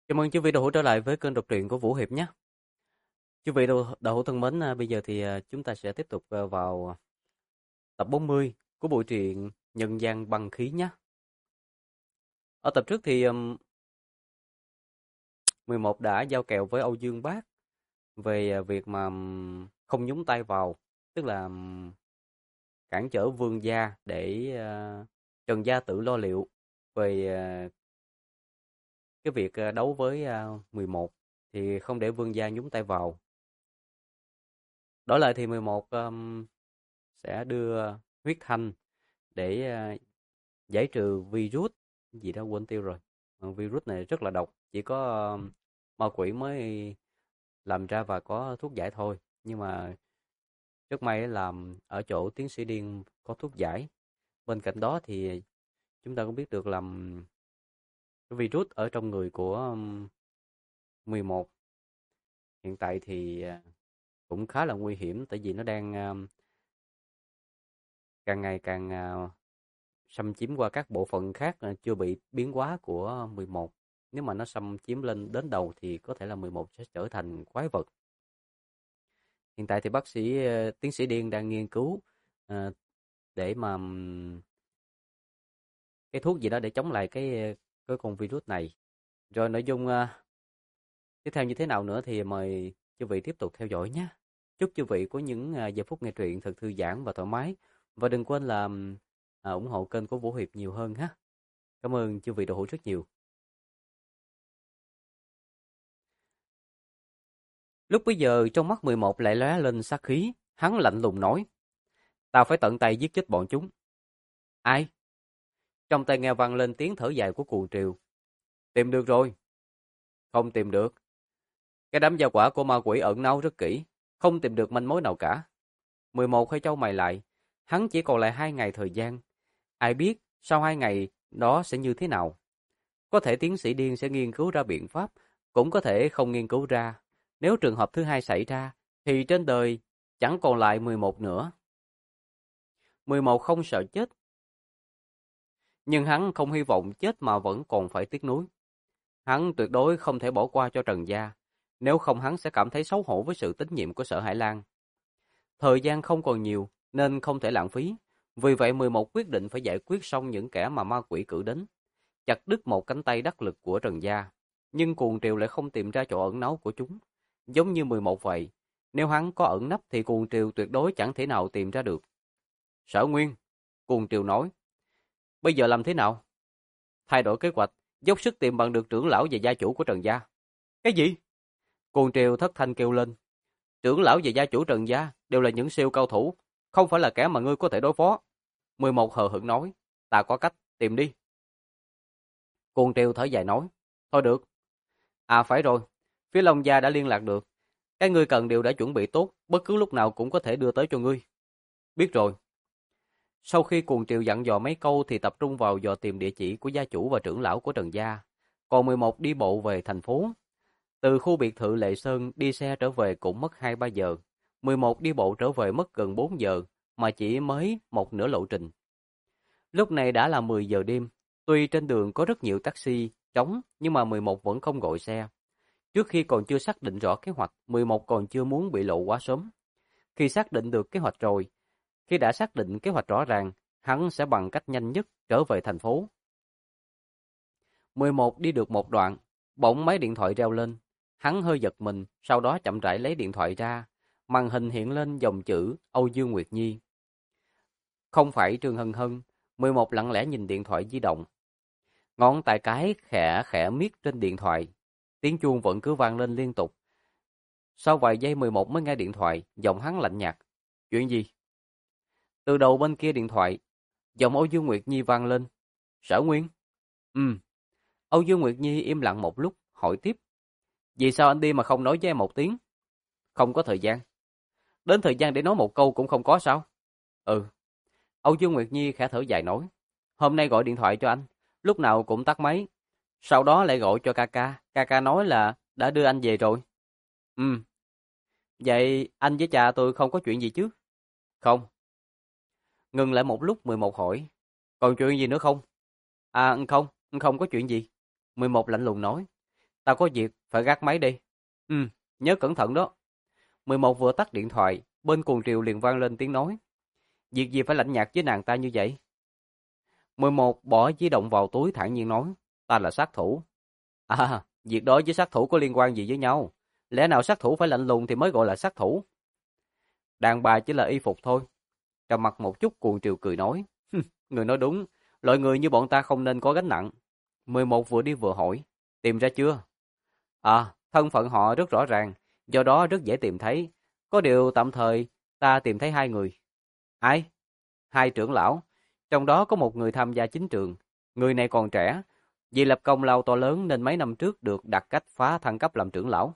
Chào mừng quý vị đã trở lại với kênh đọc truyện của Vũ Hiệp nhé. Quý vị đạo hữu thân mến, bây giờ thì chúng ta sẽ tiếp tục vào tập 40 của bộ truyện Nhân gian băng khí nhé. Ở tập trước thì 11 đã giao kèo với Âu Dương Bác về việc mà không nhúng tay vào, tức là cản trở Vương gia để Trần gia tự lo liệu về cái việc đấu với 11 thì không để Vương gia nhúng tay vào. Đổi lại thì 11 sẽ đưa huyết thanh để giải trừ virus gì đó quên tiêu rồi. Virus này rất là độc, chỉ có ma quỷ mới làm ra và có thuốc giải thôi. Nhưng mà rất may là ở chỗ tiến sĩ Điên có thuốc giải. Bên cạnh đó thì chúng ta cũng biết được là cái virus ở trong người của 11 hiện tại thì cũng khá là nguy hiểm, tại vì nó đang càng ngày càng xâm chiếm qua các bộ phận khác chưa bị biến hóa của 11. Nếu mà nó xâm chiếm lên đến đầu thì có thể là 11 sẽ trở thành quái vật. Hiện tại thì tiến sĩ Điên đang nghiên cứu ờ, để mà cái thuốc gì đó để chống lại cái con virus này. Rồi nội dung tiếp theo như thế nào nữa thì mời quý vị tiếp tục theo dõi nhé. Chúc quý vị có những giờ phút nghe truyện thật thư giãn và thoải mái. Và đừng quên là ủng hộ kênh của Vũ Hiệp nhiều hơn ha. Cảm ơn quý vị đã hỗ trợ rất nhiều. Lúc bấy giờ trong mắt 11 lại lóe lên sát khí, hắn lạnh lùng nói: "Tao phải tận tay giết chết bọn chúng." "Ai?" Trong tai nghe vang lên tiếng thở dài của Cuồng Triều. "Tìm được rồi." "Không tìm được. Cái đám gia quả của ma quỷ ẩn náu rất kỹ, không tìm được manh mối nào cả." 11 hơi chau mày lại, hắn chỉ còn lại 2 ngày thời gian. Ai biết sau 2 ngày đó sẽ như thế nào? Có thể tiến sĩ Điên sẽ nghiên cứu ra biện pháp, cũng có thể không nghiên cứu ra. Nếu trường hợp thứ hai xảy ra, thì trên đời chẳng còn lại 11 nữa. 11 không sợ chết, nhưng hắn không hy vọng chết mà vẫn còn phải tiếc nuối. Hắn tuyệt đối không thể bỏ qua cho Trần gia, nếu không hắn sẽ cảm thấy xấu hổ với sự tín nhiệm của Sở Hải Lan. Thời gian không còn nhiều, nên không thể lãng phí. Vì vậy 11 quyết định phải giải quyết xong những kẻ mà ma quỷ cử đến, chặt đứt một cánh tay đắc lực của Trần gia. Nhưng Cuồng Triều lại không tìm ra chỗ ẩn náu của chúng, giống như 11 vậy. Nếu hắn có ẩn nấp thì Cuồng Triều tuyệt đối chẳng thể nào tìm ra được. Sở Nguyên, Cuồng Triều nói, bây giờ làm thế nào? Thay đổi kế hoạch, dốc sức tìm bằng được trưởng lão và gia chủ của Trần gia. Cái gì? Cuồng Triều thất thanh kêu lên. Trưởng lão và gia chủ Trần gia đều là những siêu cao thủ, không phải là kẻ mà ngươi có thể đối phó. 11 hờ hững nói, ta có cách, tìm đi. Cuồng Triều thở dài nói, thôi được. À phải rồi, phía Long Gia đã liên lạc được. Cái ngươi cần đều đã chuẩn bị tốt, bất cứ lúc nào cũng có thể đưa tới cho ngươi. Biết rồi. Sau khi Cuồng Triều dặn dò mấy câu thì tập trung vào dò tìm địa chỉ của gia chủ và trưởng lão của Trần gia. Còn 11 đi bộ về thành phố. Từ khu biệt thự Lệ Sơn đi xe trở về cũng mất 2-3 giờ. 11 đi bộ trở về mất gần 4 giờ, mà chỉ mới một nửa lộ trình. Lúc này đã là 10 giờ đêm. Tuy trên đường có rất nhiều taxi trống, nhưng mà 11 vẫn không gọi xe. Trước khi còn chưa xác định rõ kế hoạch, 11 còn chưa muốn bị lộ quá sớm. Khi xác định được kế hoạch rồi, khi đã xác định kế hoạch rõ ràng, hắn sẽ bằng cách nhanh nhất trở về thành phố. 11 đi được một đoạn, bỗng máy điện thoại reo lên. Hắn hơi giật mình, sau đó chậm rãi lấy điện thoại ra. Màn hình hiện lên dòng chữ Âu Dương Nguyệt Nhi. Không phải Trương Hân Hân. 11 lặng lẽ nhìn điện thoại di động. Ngón tay cái khẽ khẽ miết trên điện thoại. Tiếng chuông vẫn cứ vang lên liên tục. Sau vài giây 11 mới nghe điện thoại, giọng hắn lạnh nhạt. Chuyện gì? Từ đầu bên kia điện thoại, giọng Âu Dương Nguyệt Nhi vang lên. Sở Nguyên? Âu Dương Nguyệt Nhi im lặng một lúc, hỏi tiếp. Vì sao anh đi mà không nói với em một tiếng? Không có thời gian. Đến thời gian để nói một câu cũng không có sao? Ừ. Âu Dương Nguyệt Nhi khẽ thở dài nói. Hôm nay gọi điện thoại cho anh, lúc nào cũng tắt máy. Sau đó lại gọi cho Kaka. Kaka nói là đã đưa anh về rồi. Ừ. Vậy anh với cha tôi không có chuyện gì chứ? Không. Ngừng lại một lúc 11 hỏi. Còn chuyện gì nữa không? À không, không có chuyện gì. 11 lạnh lùng nói. tao có việc, phải gác máy đi. Ừ, nhớ cẩn thận đó. 11 vừa tắt điện thoại, bên Cuồng Triều liền vang lên tiếng nói. Việc gì phải lạnh nhạt với nàng ta như vậy? 11 bỏ di động vào túi thản nhiên nói. Ta là sát thủ. À, việc đó với sát thủ có liên quan gì với nhau? Lẽ nào sát thủ phải lạnh lùng thì mới gọi là sát thủ? Đàn bà chỉ là y phục thôi. Trầm mặt một chút Cuồng Triều cười nói. Người nói đúng, loại người như bọn ta không nên có gánh nặng. 11 vừa đi vừa hỏi. Tìm ra chưa? À, thân phận họ rất rõ ràng, do đó rất dễ tìm thấy. Có điều tạm thời ta tìm thấy hai người. Ai? Hai trưởng lão, trong đó có một người tham gia chính trường. Người này còn trẻ, vì lập công lao to lớn nên mấy năm trước được đặt cách phá thăng cấp làm trưởng lão.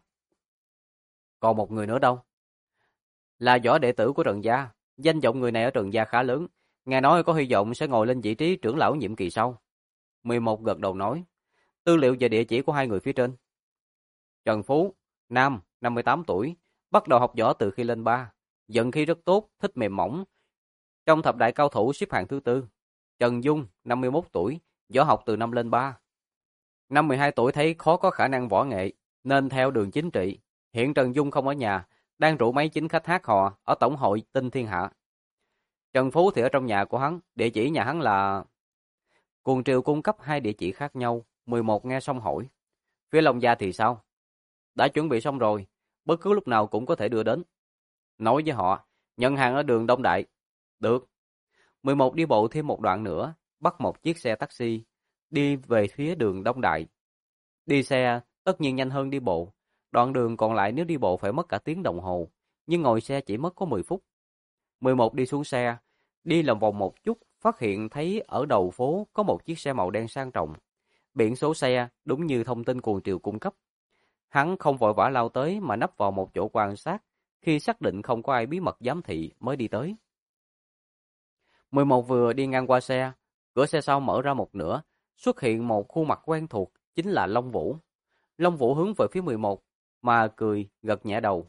Còn một người nữa đâu? Là võ đệ tử của Trần Gia. Danh vọng người này ở Trần Gia khá lớn. Nghe nói có hy vọng sẽ ngồi lên vị trí trưởng lão nhiệm kỳ sau. 11 gật đầu nói. Tư liệu và địa chỉ của hai người phía trên. Trần Phú, nam, 58 tuổi, bắt đầu học võ từ khi lên 3. Vận khí rất tốt, thích mềm mỏng. Trong thập đại cao thủ xếp hạng thứ tư. Trần Dung, 51 tuổi, võ học từ năm lên 3. Năm 12 tuổi thấy khó có khả năng võ nghệ, nên theo đường chính trị. Hiện Trần Dung không ở nhà, đang rủ mấy chính khách hát hò ở Tổng hội Tinh Thiên Hạ. Trần Phú thì ở trong nhà của hắn, địa chỉ nhà hắn là... Cuồng Triều cung cấp hai địa chỉ khác nhau, 11 nghe xong hỏi. Phía Long Gia thì sao? Đã chuẩn bị xong rồi, bất cứ lúc nào cũng có thể đưa đến. Nói với họ, nhận hàng ở đường Đông Đại. Được. 11 đi bộ thêm một đoạn nữa, bắt một chiếc xe taxi, đi về phía đường Đông Đại. Đi xe tất nhiên nhanh hơn đi bộ. Đoạn đường còn lại nếu đi bộ phải mất cả tiếng đồng hồ, nhưng ngồi xe chỉ mất có 10 phút. 11 đi xuống xe, đi lòng vòng một chút, phát hiện thấy ở đầu phố có một chiếc xe màu đen sang trọng. Biển số xe đúng như thông tin Cuồng Triều cung cấp. Hắn không vội vã lao tới mà nấp vào một chỗ quan sát, khi xác định không có ai bí mật giám thị mới đi tới. 11 vừa đi ngang qua xe, cửa xe sau mở ra một nửa, xuất hiện một khuôn mặt quen thuộc, chính là Long Vũ. Long Vũ hướng về phía 11, mà cười, gật nhẹ đầu.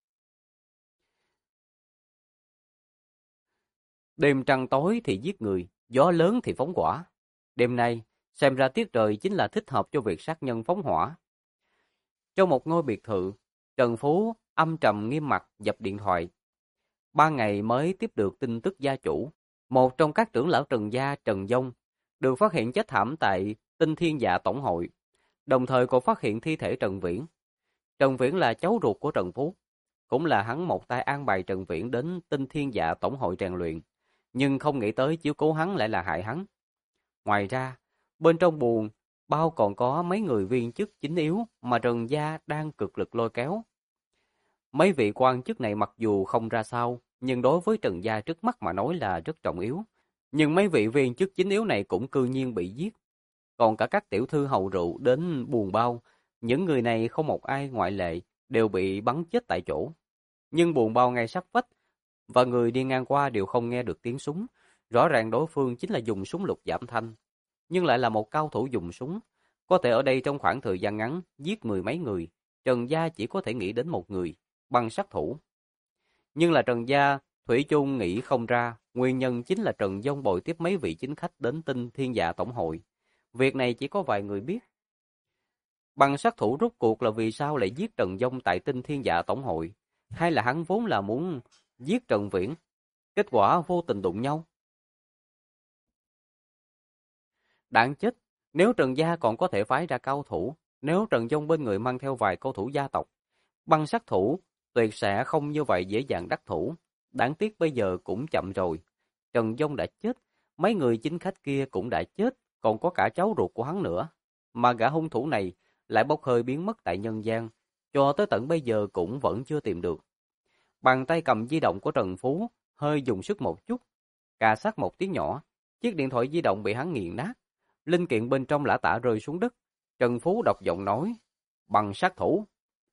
Đêm trăng tối thì giết người, gió lớn thì phóng hỏa. Đêm nay, xem ra tiết trời chính là thích hợp cho việc sát nhân phóng hỏa. Trong một ngôi biệt thự, Trần Phú âm trầm nghiêm mặt dập điện thoại. 3 ngày mới tiếp được tin tức gia chủ. Một trong các trưởng lão Trần Gia, Trần Dông, được phát hiện chết thảm tại Tinh Thiên Dạ Tổng hội. Đồng thời còn phát hiện thi thể Trần Viễn. Trần Viễn là cháu ruột của Trần Phú. Cũng là hắn một tay an bài Trần Viễn đến Tinh Thiên Dạ Tổng hội rèn luyện. Nhưng không nghĩ tới chiếu cố hắn lại là hại hắn. Ngoài ra, bên trong buồng bao còn có mấy người viên chức chính yếu mà Trần Gia đang cực lực lôi kéo. Mấy vị quan chức này mặc dù không ra sao, nhưng đối với Trần Gia trước mắt mà nói là rất trọng yếu. Nhưng mấy vị viên chức chính yếu này cũng cư nhiên bị giết. Còn cả các tiểu thư hầu rượu đến buồng bao, những người này không một ai ngoại lệ, đều bị bắn chết tại chỗ. Nhưng buồng bao ngay sát vách, và người đi ngang qua đều không nghe được tiếng súng. Rõ ràng đối phương chính là dùng súng lục giảm thanh, nhưng lại là một cao thủ dùng súng. Có thể ở đây trong khoảng thời gian ngắn, giết mười mấy người, Trần Gia chỉ có thể nghĩ đến một người, bằng sát thủ. Nhưng là Trần Gia, thủy chung nghĩ không ra, nguyên nhân chính là Trần Dông bồi tiếp mấy vị chính khách đến Tinh Thiên Dạ Tổng hội. Việc này chỉ có vài người biết. Bằng sát thủ rốt cuộc là vì sao lại giết Trần Dông tại Tinh Thiên Dạ Tổng hội? Hay là hắn vốn là muốn giết Trần Viễn? Kết quả vô tình đụng nhau. Đáng chết, nếu Trần Gia còn có thể phái ra cao thủ, nếu Trần Dông bên người mang theo vài cao thủ gia tộc, băng sát thủ tuyệt sẽ không như vậy dễ dàng đắc thủ. Đáng tiếc bây giờ cũng chậm rồi. Trần Dông đã chết, mấy người chính khách kia cũng đã chết, còn có cả cháu ruột của hắn nữa. Mà gã hung thủ này lại bốc hơi biến mất tại nhân gian, cho tới tận bây giờ cũng vẫn chưa tìm được. Bàn tay cầm di động của Trần Phú hơi dùng sức một chút, cà sát một tiếng nhỏ, chiếc điện thoại di động bị hắn nghiền nát. Linh kiện bên trong lả tả rơi xuống đất. Trần Phú đọc giọng nói, bằng sát thủ.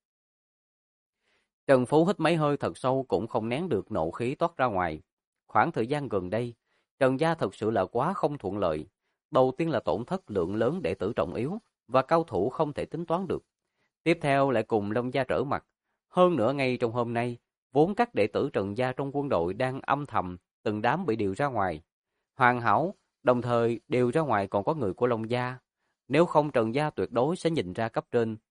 Trần Phú hít mấy hơi thật sâu cũng không nén được nộ khí toát ra ngoài. Khoảng thời gian gần đây, Trần Gia thực sự là quá không thuận lợi. Đầu tiên là tổn thất lượng lớn đệ tử trọng yếu và cao thủ không thể tính toán được. Tiếp theo lại cùng Long Gia trở mặt. Hơn nữa ngay trong hôm nay, vốn các đệ tử Trần Gia trong quân đội đang âm thầm, từng đám bị điều ra ngoài. Hoàn hảo, đồng thời điều ra ngoài còn có người của Long Gia. Nếu không Trần Gia tuyệt đối sẽ nhìn ra cấp trên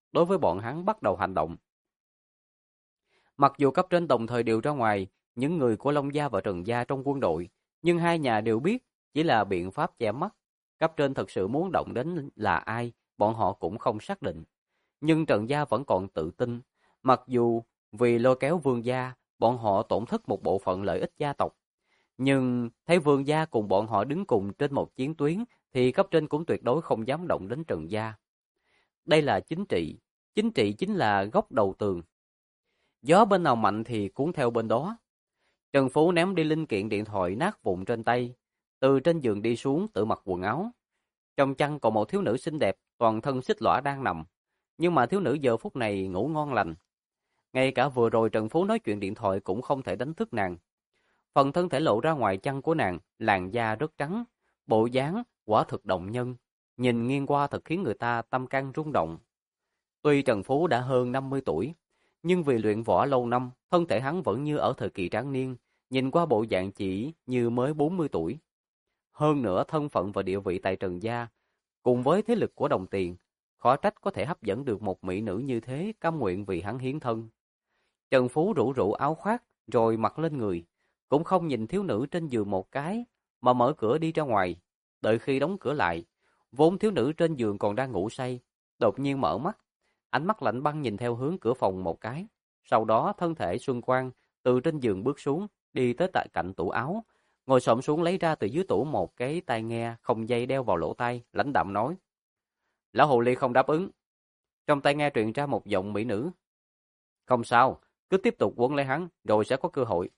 đối với bọn hắn bắt đầu hành động. Mặc dù cấp trên đồng thời điều ra ngoài những người của Long gia và Trần gia trong quân đội, nhưng hai nhà đều biết chỉ là biện pháp che mắt. Cấp trên thật sự muốn động đến là ai, bọn họ cũng không xác định. Nhưng Trần gia vẫn còn tự tin, mặc dù vì lôi kéo Vương gia, bọn họ tổn thất một bộ phận lợi ích gia tộc. Nhưng thấy Vương gia cùng bọn họ đứng cùng trên một chiến tuyến, thì cấp trên cũng tuyệt đối không dám động đến Trần gia. Đây là chính trị chính là gốc đầu tường. Gió bên nào mạnh thì cuốn theo bên đó. Trần Phú ném đi linh kiện điện thoại nát vụn trên tay, từ trên giường đi xuống tự mặc quần áo. Trong chăn còn một thiếu nữ xinh đẹp, toàn thân xích lõa đang nằm. Nhưng mà thiếu nữ giờ phút này ngủ ngon lành. Ngay cả vừa rồi Trần Phú nói chuyện điện thoại cũng không thể đánh thức nàng. Phần thân thể lộ ra ngoài chăn của nàng, làn da rất trắng, bộ dáng quả thực động nhân. Nhìn nghiêng qua thật khiến người ta tâm can rung động. Tuy Trần Phú đã hơn 50 tuổi, nhưng vì luyện võ lâu năm, thân thể hắn vẫn như ở thời kỳ tráng niên, nhìn qua bộ dạng chỉ như mới 40 tuổi. Hơn nữa thân phận và địa vị tại Trần gia, cùng với thế lực của đồng tiền, khó trách có thể hấp dẫn được một mỹ nữ như thế cam nguyện vì hắn hiến thân. Trần Phú rủ rủ áo khoác rồi mặc lên người, cũng không nhìn thiếu nữ trên giường một cái, mà mở cửa đi ra ngoài. Đợi khi đóng cửa lại, vốn thiếu nữ trên giường còn đang ngủ say, đột nhiên mở mắt, ánh mắt lạnh băng nhìn theo hướng cửa phòng một cái. Sau đó thân thể Xuân Quang từ trên giường bước xuống, đi tới tại cạnh tủ áo, ngồi xổm xuống lấy ra từ dưới tủ một cái tai nghe không dây đeo vào lỗ tai, lãnh đạm nói: "Lão hồ ly không đáp ứng." Trong tai nghe truyền ra một giọng mỹ nữ: "Không sao, cứ tiếp tục quấn lấy hắn, rồi sẽ có cơ hội."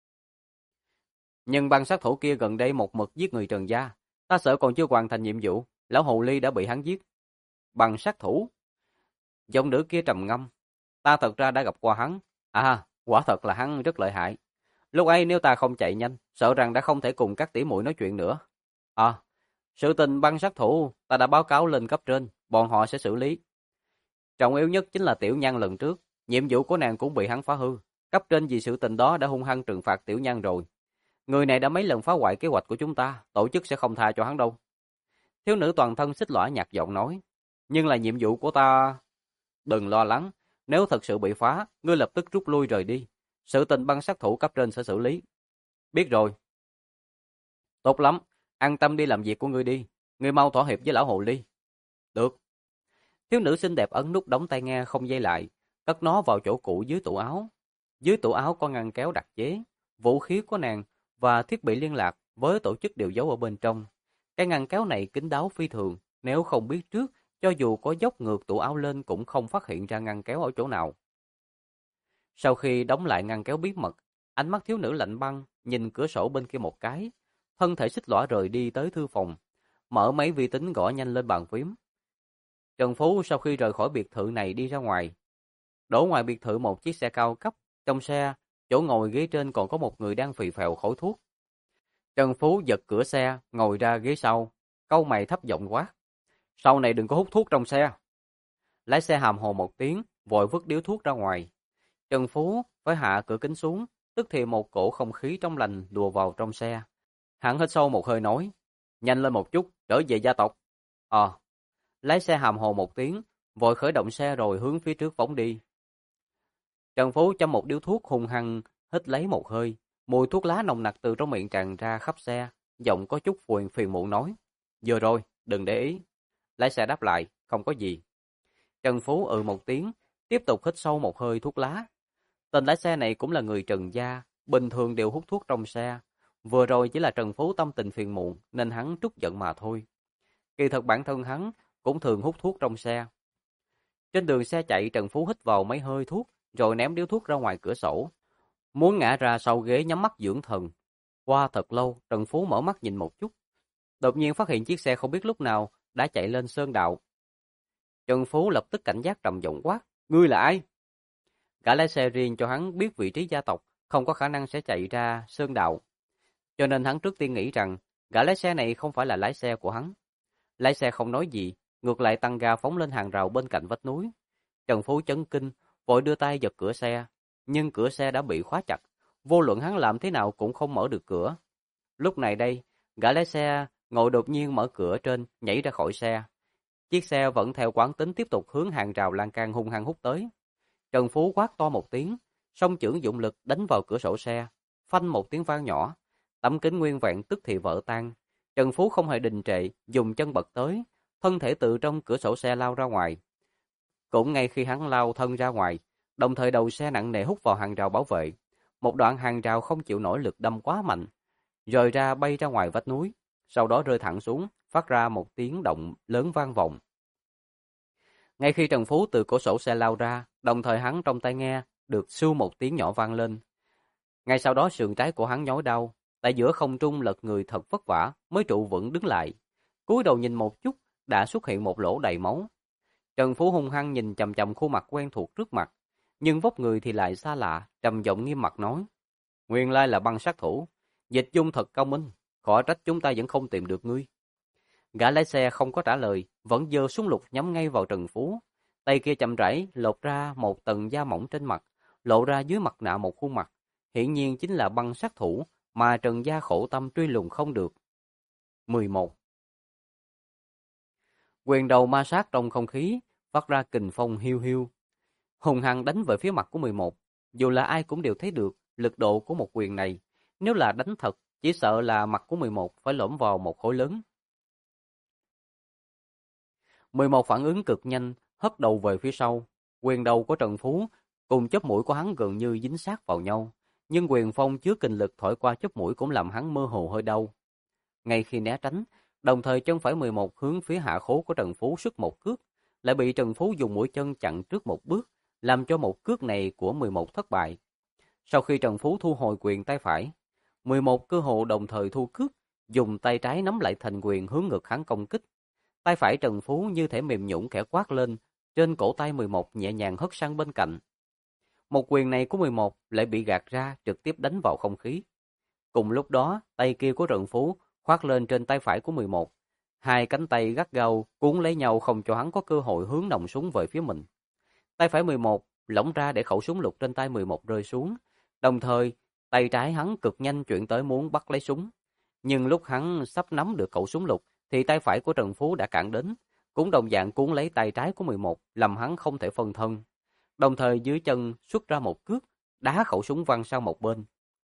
Nhưng băng sát thủ kia gần đây một mực giết người Trần gia, ta sợ còn chưa hoàn thành nhiệm vụ, lão hồ ly đã bị hắn giết. Băng sát thủ? Giọng nữ kia trầm ngâm: "Ta thật ra đã gặp qua hắn. À, quả thật là hắn rất lợi hại. Lúc ấy nếu ta không chạy nhanh, sợ rằng đã không thể cùng các tỷ muội nói chuyện nữa. À, sự tình băng sát thủ ta đã báo cáo lên cấp trên, bọn họ sẽ xử lý. Trọng yếu nhất chính là Tiểu Nhan lần trước, nhiệm vụ của nàng cũng bị hắn phá hư. Cấp trên vì sự tình đó đã hung hăng trừng phạt Tiểu Nhan rồi. Người này đã mấy lần phá hoại kế hoạch của chúng ta, tổ chức sẽ không tha cho hắn đâu." Thiếu nữ toàn thân xích lõa nhạt giọng nói: "Nhưng là nhiệm vụ của ta." "Đừng lo lắng, nếu thật sự bị phá, ngươi lập tức rút lui rời đi. Sự tình băng sát thủ cấp trên sẽ xử lý." "Biết rồi." "Tốt lắm, an tâm đi làm việc của ngươi đi, ngươi mau thỏa hiệp với lão hồ ly." "Được." Thiếu nữ xinh đẹp ấn nút đóng tai nghe không dây lại, cất nó vào chỗ cũ dưới tủ áo. Dưới tủ áo có ngăn kéo đặc chế, vũ khí của nàng và thiết bị liên lạc với tổ chức đều giấu ở bên trong. Cái ngăn kéo này kín đáo phi thường, nếu không biết trước, cho dù có dốc ngược tủ áo lên cũng không phát hiện ra ngăn kéo ở chỗ nào. Sau khi đóng lại ngăn kéo bí mật, ánh mắt thiếu nữ lạnh băng, nhìn cửa sổ bên kia một cái, thân thể xích lõa rời đi tới thư phòng, mở máy vi tính gõ nhanh lên bàn phím. Trần Phú sau khi rời khỏi biệt thự này đi ra ngoài, đổ ngoài biệt thự một chiếc xe cao cấp, trong xe, chỗ ngồi ghế trên còn có một người đang phì phèo khói thuốc. Trần Phú giật cửa xe, ngồi ra ghế sau, cau mày thấp giọng quát: "Sau này đừng có hút thuốc trong xe." Lái xe hàm hồ một tiếng, vội vứt điếu thuốc ra ngoài. Trần Phú phải hạ cửa kính xuống, tức thì một cổ không khí trong lành lùa vào trong xe. Hắn hít sâu một hơi nói: "Nhanh lên một chút, trở về gia tộc." Lái xe hàm hồ một tiếng, vội khởi động xe rồi hướng phía trước phóng đi. Trần Phú châm một điếu thuốc hung hăng, hít lấy một hơi, mùi thuốc lá nồng nặc từ trong miệng tràn ra khắp xe, giọng có chút phiền muộn nói: "Vừa rồi, đừng để ý." Lái xe đáp lại: "Không có gì." Trần Phú một tiếng, tiếp tục hít sâu một hơi thuốc lá. Tên lái xe này cũng là người Trần gia, bình thường đều hút thuốc trong xe. Vừa rồi chỉ là Trần Phú tâm tình phiền muộn nên hắn trút giận mà thôi. Kỳ thật bản thân hắn cũng thường hút thuốc trong xe. Trên đường xe chạy, Trần Phú hít vào mấy hơi thuốc, rồi ném điếu thuốc ra ngoài cửa sổ. Muốn ngã ra sau ghế nhắm mắt dưỡng thần. Qua thật lâu, Trần Phú mở mắt nhìn một chút. Đột nhiên phát hiện chiếc xe không biết lúc nào đã chạy lên sơn đạo. Trần Phú lập tức cảnh giác trầm giọng quát: "Ngươi là ai?" Gã lái xe riêng cho hắn biết vị trí gia tộc, không có khả năng sẽ chạy ra sơn đạo. Cho nên hắn trước tiên nghĩ rằng gã lái xe này không phải là lái xe của hắn. Lái xe không nói gì, ngược lại tăng ga phóng lên hàng rào bên cạnh vách núi. Trần Phú chấn kinh, vội đưa tay giật cửa xe, nhưng cửa xe đã bị khóa chặt, vô luận hắn làm thế nào cũng không mở được cửa. Lúc này đây, gã lái xe ngồi đột nhiên mở cửa trên, nhảy ra khỏi xe. Chiếc xe vẫn theo quán tính tiếp tục hướng hàng rào lan can hung hăng hút tới. Trần Phú quát to một tiếng, song chưởng dụng lực đánh vào cửa sổ xe, phanh một tiếng vang nhỏ, tấm kính nguyên vẹn tức thì vỡ tan. Trần Phú không hề đình trệ, dùng chân bật tới, thân thể từ trong cửa sổ xe lao ra ngoài. Cũng ngay khi hắn lao thân ra ngoài, đồng thời đầu xe nặng nề hút vào hàng rào bảo vệ. Một đoạn hàng rào không chịu nổi lực đâm quá mạnh, rời ra bay ra ngoài vách núi, sau đó rơi thẳng xuống, phát ra một tiếng động lớn vang vọng. Ngay khi Trần Phú từ cửa sổ xe lao ra, đồng thời hắn trong tai nghe được sưu một tiếng nhỏ vang lên. Ngay sau đó sườn trái của hắn nhói đau, tại giữa không trung lật người thật vất vả mới trụ vững đứng lại. Cúi đầu nhìn một chút, đã xuất hiện một lỗ đầy máu. Trần Phú hung hăng nhìn chằm chằm khuôn mặt quen thuộc trước mặt, nhưng vóc người thì lại xa lạ, trầm giọng nghiêm mặt nói: "Nguyên lai là băng sát thủ, Dịch Dung thật cao minh, khỏi trách chúng ta vẫn không tìm được ngươi." Gã lái xe không có trả lời, vẫn giơ súng lục nhắm ngay vào Trần Phú. Tay kia chậm rãi lột ra một tầng da mỏng trên mặt, lộ ra dưới mặt nạ một khuôn mặt, hiển nhiên chính là băng sát thủ mà Trần Gia khổ tâm truy lùng không được. 11. Quyền đầu ma sát trong không khí, phát ra kình phong hiu hiu, hùng hăng đánh về phía mặt của 11. Dù là ai cũng đều thấy được lực độ của một quyền này, nếu là đánh thật, chỉ sợ là mặt của 11 phải lõm vào một khối lớn. 11 phản ứng cực nhanh, hất đầu về phía sau. Quyền đầu của Trần Phú cùng chóp mũi của hắn gần như dính sát vào nhau, nhưng quyền phong chứa kình lực thổi qua chóp mũi cũng làm hắn mơ hồ hơi đau. Ngay khi né tránh, đồng thời chân phải 11 hướng phía hạ khố của Trần Phú xuất một cước, lại bị Trần Phú dùng mũi chân chặn trước một bước, làm cho một cước này của 11 thất bại. Sau khi Trần Phú thu hồi quyền tay phải, 11 cơ hồ đồng thời thu cước, dùng tay trái nắm lại thành quyền hướng ngực hắn công kích. Tay phải Trần Phú như thể mềm nhũn khẽ quát lên, trên cổ tay 11 nhẹ nhàng hất sang bên cạnh. Một quyền này của 11 lại bị gạt ra, trực tiếp đánh vào không khí. Cùng lúc đó, tay kia của Trần Phú khoác lên trên tay phải của 11. Hai cánh tay gắt gao cuốn lấy nhau không cho hắn có cơ hội hướng nòng súng về phía mình. Tay phải 11 lỏng ra để khẩu súng lục trên tay 11 rơi xuống. Đồng thời, tay trái hắn cực nhanh chuyển tới muốn bắt lấy súng. Nhưng lúc hắn sắp nắm được khẩu súng lục, thì tay phải của Trần Phú đã cản đến, cũng đồng dạng cuốn lấy tay trái của 11, làm hắn không thể phân thân. Đồng thời dưới chân xuất ra một cước, đá khẩu súng văng sang một bên.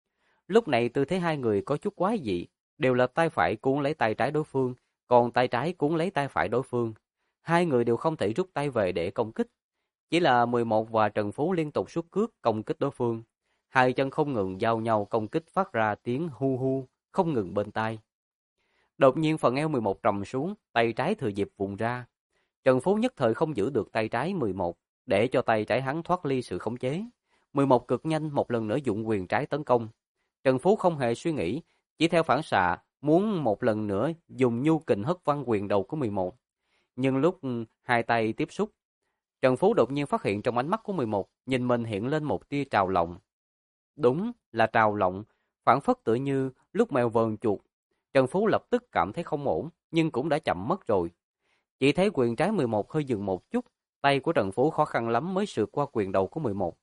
Lúc này tư thế hai người có chút quái dị, đều là tay phải cuốn lấy tay trái đối phương, còn tay trái cuốn lấy tay phải đối phương. Hai người đều không thể rút tay về để công kích. Chỉ là 11 và Trần Phú liên tục xuất cước công kích đối phương. Hai chân không ngừng giao nhau công kích phát ra tiếng hu hu, không ngừng bên tai. Đột nhiên phần eo 11 trầm xuống, tay trái thừa dịp vùng ra. Trần Phú nhất thời không giữ được tay trái 11, để cho tay trái hắn thoát ly sự khống chế. 11 cực nhanh một lần nữa dụng quyền trái tấn công. Trần Phú không hề suy nghĩ, chỉ theo phản xạ, muốn một lần nữa dùng nhu kình hất văng quyền đầu của 11. Nhưng lúc hai tay tiếp xúc, Trần Phú đột nhiên phát hiện trong ánh mắt của 11, nhìn mình hiện lên một tia trào lòng. Đúng là trào lòng, phản phất tựa như lúc mèo vờn chuột. Trần Phú lập tức cảm thấy không ổn, nhưng cũng đã chậm mất rồi. Chỉ thấy quyền trái 11 hơi dừng một chút, tay của Trần Phú khó khăn lắm mới sượt qua quyền đầu của 11.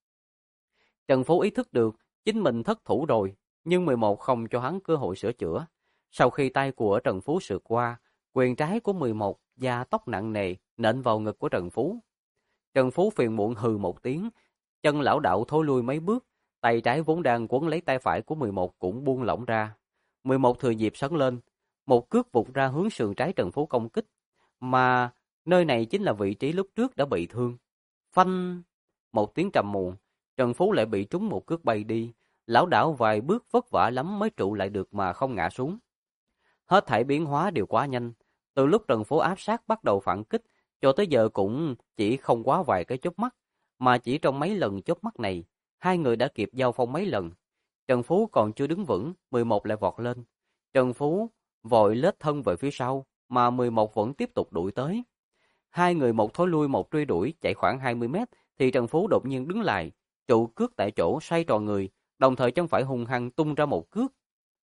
Trần Phú ý thức được chính mình thất thủ rồi, nhưng 11 không cho hắn cơ hội sửa chữa. Sau khi tay của Trần Phú sượt qua, quyền trái của 11 da tóc nặng nề nện vào ngực của Trần Phú. Trần Phú phiền muộn hừ một tiếng, chân lão đạo thối lui mấy bước, tay trái vốn đang quấn lấy tay phải của 11 cũng buông lỏng ra. 11 thừa dịp sấn lên, một cước vụt ra hướng sườn trái Trần Phú công kích, mà nơi này chính là vị trí lúc trước đã bị thương. Phanh! Một tiếng trầm muộn, Trần Phú lại bị trúng một cước bay đi, lão đảo vài bước vất vả lắm mới trụ lại được mà không ngã xuống. Hết thảy biến hóa đều quá nhanh, từ lúc Trần Phú áp sát bắt đầu phản kích, cho tới giờ cũng chỉ không quá vài cái chớp mắt, mà chỉ trong mấy lần chớp mắt này, hai người đã kịp giao phong mấy lần. Trần Phú còn chưa đứng vững, 11 lại vọt lên. Trần Phú vội lết thân về phía sau, mà 11 vẫn tiếp tục đuổi tới. Hai người một thối lui một truy đuổi, chạy khoảng 20 mét, thì Trần Phú đột nhiên đứng lại, trụ cước tại chỗ xoay tròn người, đồng thời chân phải hung hăng tung ra một cước.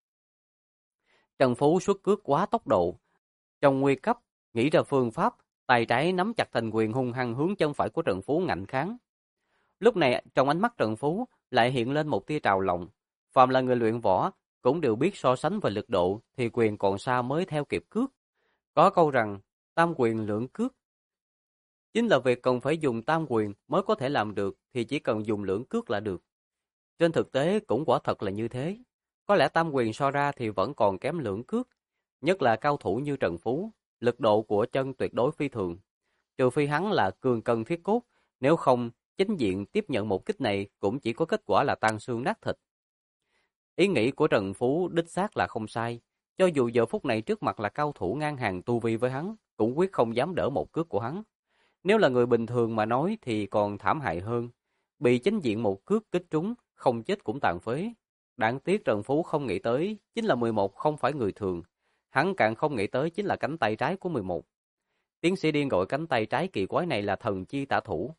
Trần Phú xuất cước quá tốc độ. Trong nguy cấp, nghĩ ra phương pháp, tay trái nắm chặt thành quyền hung hăng hướng chân phải của Trần Phú ngạnh kháng. Lúc này trong ánh mắt Trần Phú lại hiện lên một tia trào lòng. Phàm là người luyện võ cũng đều biết so sánh về lực độ thì quyền còn xa mới theo kịp cước. Có câu rằng tam quyền lưỡng cước. Chính là việc cần phải dùng tam quyền mới có thể làm được thì chỉ cần dùng lưỡng cước là được. Trên thực tế cũng quả thật là như thế. Có lẽ tam quyền so ra thì vẫn còn kém lưỡng cước. Nhất là cao thủ như Trần Phú, lực độ của chân tuyệt đối phi thường. Trừ phi hắn là cường cân thiết cốt, nếu không, chính diện tiếp nhận một kích này cũng chỉ có kết quả là tan xương nát thịt. Ý nghĩ của Trần Phú đích xác là không sai. Cho dù giờ phút này trước mặt là cao thủ ngang hàng tu vi với hắn, cũng quyết không dám đỡ một cước của hắn. Nếu là người bình thường mà nói thì còn thảm hại hơn. Bị chính diện một cước kích trúng, không chết cũng tàn phế. Đáng tiếc Trần Phú không nghĩ tới, chính là 11 không phải người thường. Hắn càng không nghĩ tới chính là cánh tay trái của 11. Tiến sĩ Điên gọi cánh tay trái kỳ quái này là thần chi tả thủ.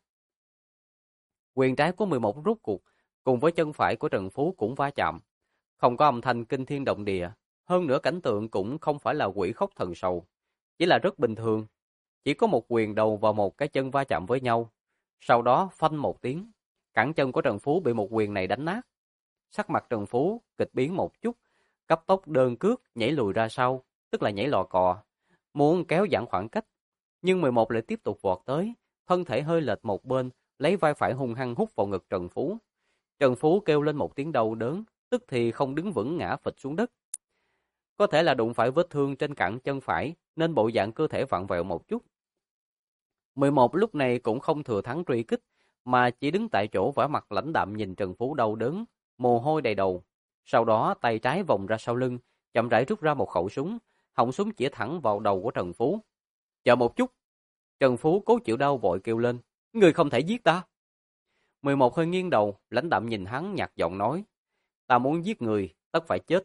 Quyền trái của 11 rút cuộc, cùng với chân phải của Trần Phú cũng va chạm. Không có âm thanh kinh thiên động địa, hơn nữa cảnh tượng cũng không phải là quỷ khóc thần sầu, chỉ là rất bình thường. Chỉ có một quyền đầu và một cái chân va chạm với nhau. Sau đó phanh một tiếng, cẳng chân của Trần Phú bị một quyền này đánh nát. Sắc mặt Trần Phú kịch biến một chút, cấp tốc đơn cước nhảy lùi ra sau, tức là nhảy lò cò, muốn kéo giãn khoảng cách. Nhưng 11 lại tiếp tục vọt tới, thân thể hơi lệch một bên, lấy vai phải hung hăng hút vào ngực Trần Phú. Trần Phú kêu lên một tiếng đau đớn, tức thì không đứng vững ngã phịch xuống đất. Có thể là đụng phải vết thương trên cẳng chân phải, nên bộ dạng cơ thể vặn vẹo một chút. 11 lúc này cũng không thừa thắng truy kích, mà chỉ đứng tại chỗ vẻ mặt lãnh đạm nhìn Trần Phú đau đớn, mồ hôi đầy đầu. Sau đó tay trái vòng ra sau lưng, chậm rãi rút ra một khẩu súng, họng súng chĩa thẳng vào đầu của Trần Phú. Chờ một chút. Trần Phú cố chịu đau vội kêu lên, người không thể giết ta. 11 hơi nghiêng đầu, lãnh đạm nhìn hắn nhạt giọng nói, ta muốn giết người, tất phải chết.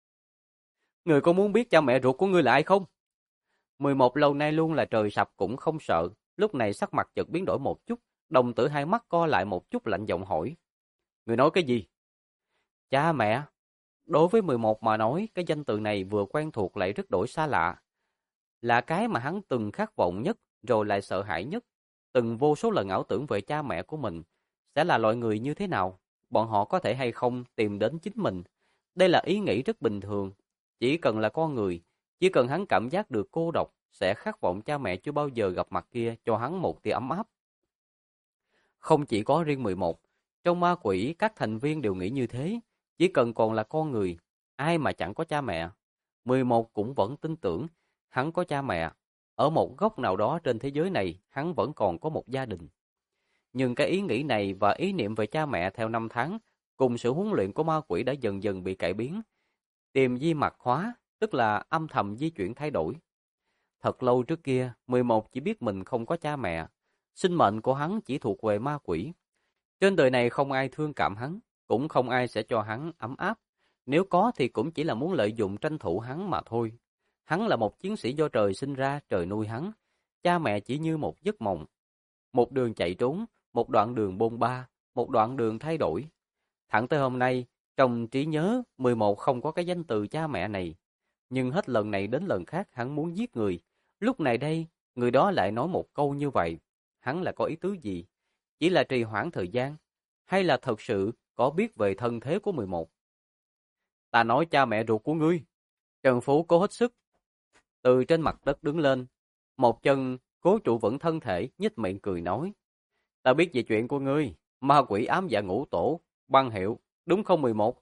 Người có muốn biết cha mẹ ruột của ngươi là ai không? 11 lâu nay luôn là trời sập cũng không sợ, lúc này sắc mặt chợt biến đổi một chút, đồng tử hai mắt co lại một chút lạnh giọng hỏi. Người nói cái gì? Cha mẹ. Đối với 11 mà nói, cái danh từ này vừa quen thuộc lại rất đổi xa lạ. Là cái mà hắn từng khát vọng nhất, rồi lại sợ hãi nhất. Từng vô số lần ảo tưởng về cha mẹ của mình. Sẽ là loại người như thế nào? Bọn họ có thể hay không tìm đến chính mình? Đây là ý nghĩ rất bình thường. Chỉ cần là con người, chỉ cần hắn cảm giác được cô độc, sẽ khát vọng cha mẹ chưa bao giờ gặp mặt kia cho hắn một tia ấm áp. Không chỉ có riêng 11, trong ma quỷ các thành viên đều nghĩ như thế, chỉ cần còn là con người, ai mà chẳng có cha mẹ. 11 cũng vẫn tin tưởng, hắn có cha mẹ. Ở một góc nào đó trên thế giới này, hắn vẫn còn có một gia đình. Nhưng cái ý nghĩ này và ý niệm về cha mẹ theo năm tháng, cùng sự huấn luyện của ma quỷ đã dần dần bị cải biến. Tìm di mạch hóa, tức là âm thầm di chuyển thay đổi. Thật lâu trước kia, 11 chỉ biết mình không có cha mẹ. Sinh mệnh của hắn chỉ thuộc về ma quỷ. Trên đời này không ai thương cảm hắn, cũng không ai sẽ cho hắn ấm áp. Nếu có thì cũng chỉ là muốn lợi dụng tranh thủ hắn mà thôi. Hắn là một chiến sĩ do trời sinh ra, trời nuôi hắn. Cha mẹ chỉ như một giấc mộng. Một đường chạy trốn, một đoạn đường bôn ba, một đoạn đường thay đổi. Thẳng tới hôm nay, trong trí nhớ 11 không có cái danh từ cha mẹ này. Nhưng hết lần này đến lần khác hắn muốn giết người. Lúc này đây, người đó lại nói một câu như vậy. Hắn là có ý tứ gì? Chỉ là trì hoãn thời gian? Hay là thật sự có biết về thân thế của 11? Ta nói cha mẹ ruột của ngươi. Trần Phú cố hết sức. Từ trên mặt đất đứng lên. Một chân cố trụ vững thân thể, nhếch miệng cười nói. Ta biết về chuyện của ngươi. Ma quỷ ám dạ ngũ tổ. Băng hiệu. Đúng không 11?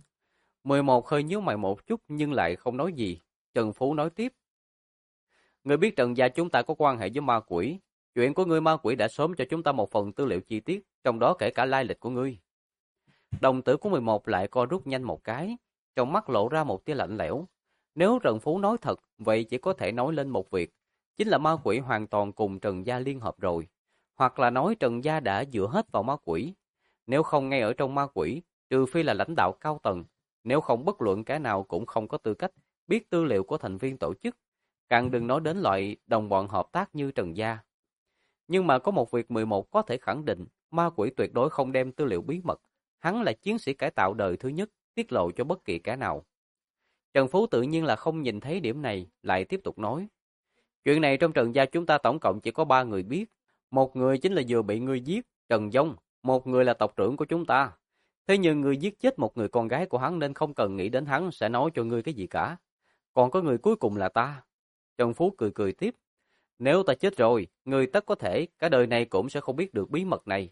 11 hơi nhíu mày một chút nhưng lại không nói gì. Trần Phú nói tiếp. Ngươi biết Trần gia chúng ta có quan hệ với ma quỷ. Chuyện của ngươi ma quỷ đã sớm cho chúng ta một phần tư liệu chi tiết, trong đó kể cả lai lịch của ngươi. Đồng tử của 11 lại co rút nhanh một cái, trong mắt lộ ra một tia lạnh lẽo. Nếu Trần Phú nói thật, vậy chỉ có thể nói lên một việc, chính là ma quỷ hoàn toàn cùng Trần gia liên hợp rồi. Hoặc là nói Trần gia đã dựa hết vào ma quỷ. Nếu không ngay ở trong ma quỷ, trừ phi là lãnh đạo cao tầng, nếu không bất luận cái nào cũng không có tư cách biết tư liệu của thành viên tổ chức, càng đừng nói đến loại đồng bọn hợp tác như Trần gia. Nhưng mà có một việc 11 có thể khẳng định, ma quỷ tuyệt đối không đem tư liệu bí mật. Hắn là chiến sĩ cải tạo đời thứ nhất, tiết lộ cho bất kỳ kẻ nào. Trần Phú tự nhiên là không nhìn thấy điểm này, lại tiếp tục nói. Chuyện này trong Trần gia chúng ta tổng cộng chỉ có 3 người biết. Một người chính là vừa bị ngươi giết, Trần Dông, một người là tộc trưởng của chúng ta. Thế nhưng ngươi giết chết một người con gái của hắn nên không cần nghĩ đến hắn sẽ nói cho ngươi cái gì cả. Còn có người cuối cùng là ta. Trần Phú cười cười tiếp. Nếu ta chết rồi, ngươi tất có thể cả đời này cũng sẽ không biết được bí mật này.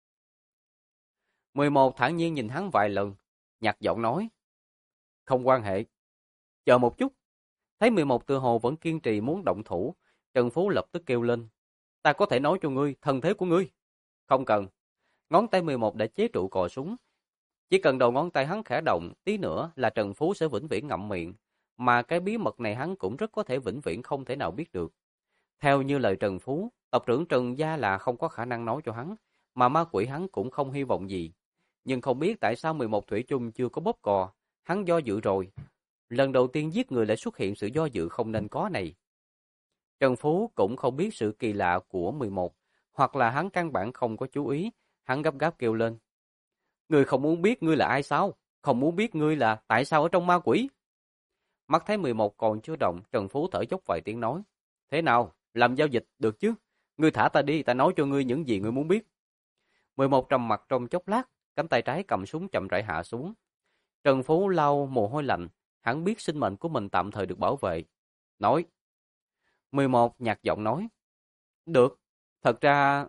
11 thản nhiên nhìn hắn vài lần, nhạt giọng nói. Không quan hệ. Chờ một chút. Thấy 11 tựa hồ vẫn kiên trì muốn động thủ, Trần Phú lập tức kêu lên. Ta có thể nói cho ngươi thân thế của ngươi. Không cần. Ngón tay 11 đã chế trụ cò súng. Chỉ cần đầu ngón tay hắn khẽ động tí nữa là Trần Phú sẽ vĩnh viễn ngậm miệng. Mà cái bí mật này hắn cũng rất có thể vĩnh viễn không thể nào biết được. Theo như lời Trần Phú, tộc trưởng Trần Gia là không có khả năng nói cho hắn, mà ma quỷ hắn cũng không hy vọng gì. Nhưng không biết tại sao 11 Thủy chung chưa có bóp cò, hắn do dự rồi. Lần đầu tiên giết người lại xuất hiện sự do dự không nên có này. Trần Phú cũng không biết sự kỳ lạ của 11, hoặc là hắn căn bản không có chú ý, hắn gấp gáp kêu lên. Ngươi không muốn biết ngươi là ai sao? Không muốn biết ngươi là tại sao ở trong ma quỷ? Mắt thấy 11 còn chưa động, Trần Phú thở dốc vài tiếng nói. Thế nào? Làm giao dịch được chứ? Ngươi thả ta đi, ta nói cho ngươi những gì ngươi muốn biết. 11 trầm mặt trong chốc lát, cánh tay trái cầm súng chậm rãi hạ xuống. Trần Phú lau mồ hôi lạnh, hắn biết sinh mệnh của mình tạm thời được bảo vệ. Nói. 11 nhạt giọng nói. Được, thật ra...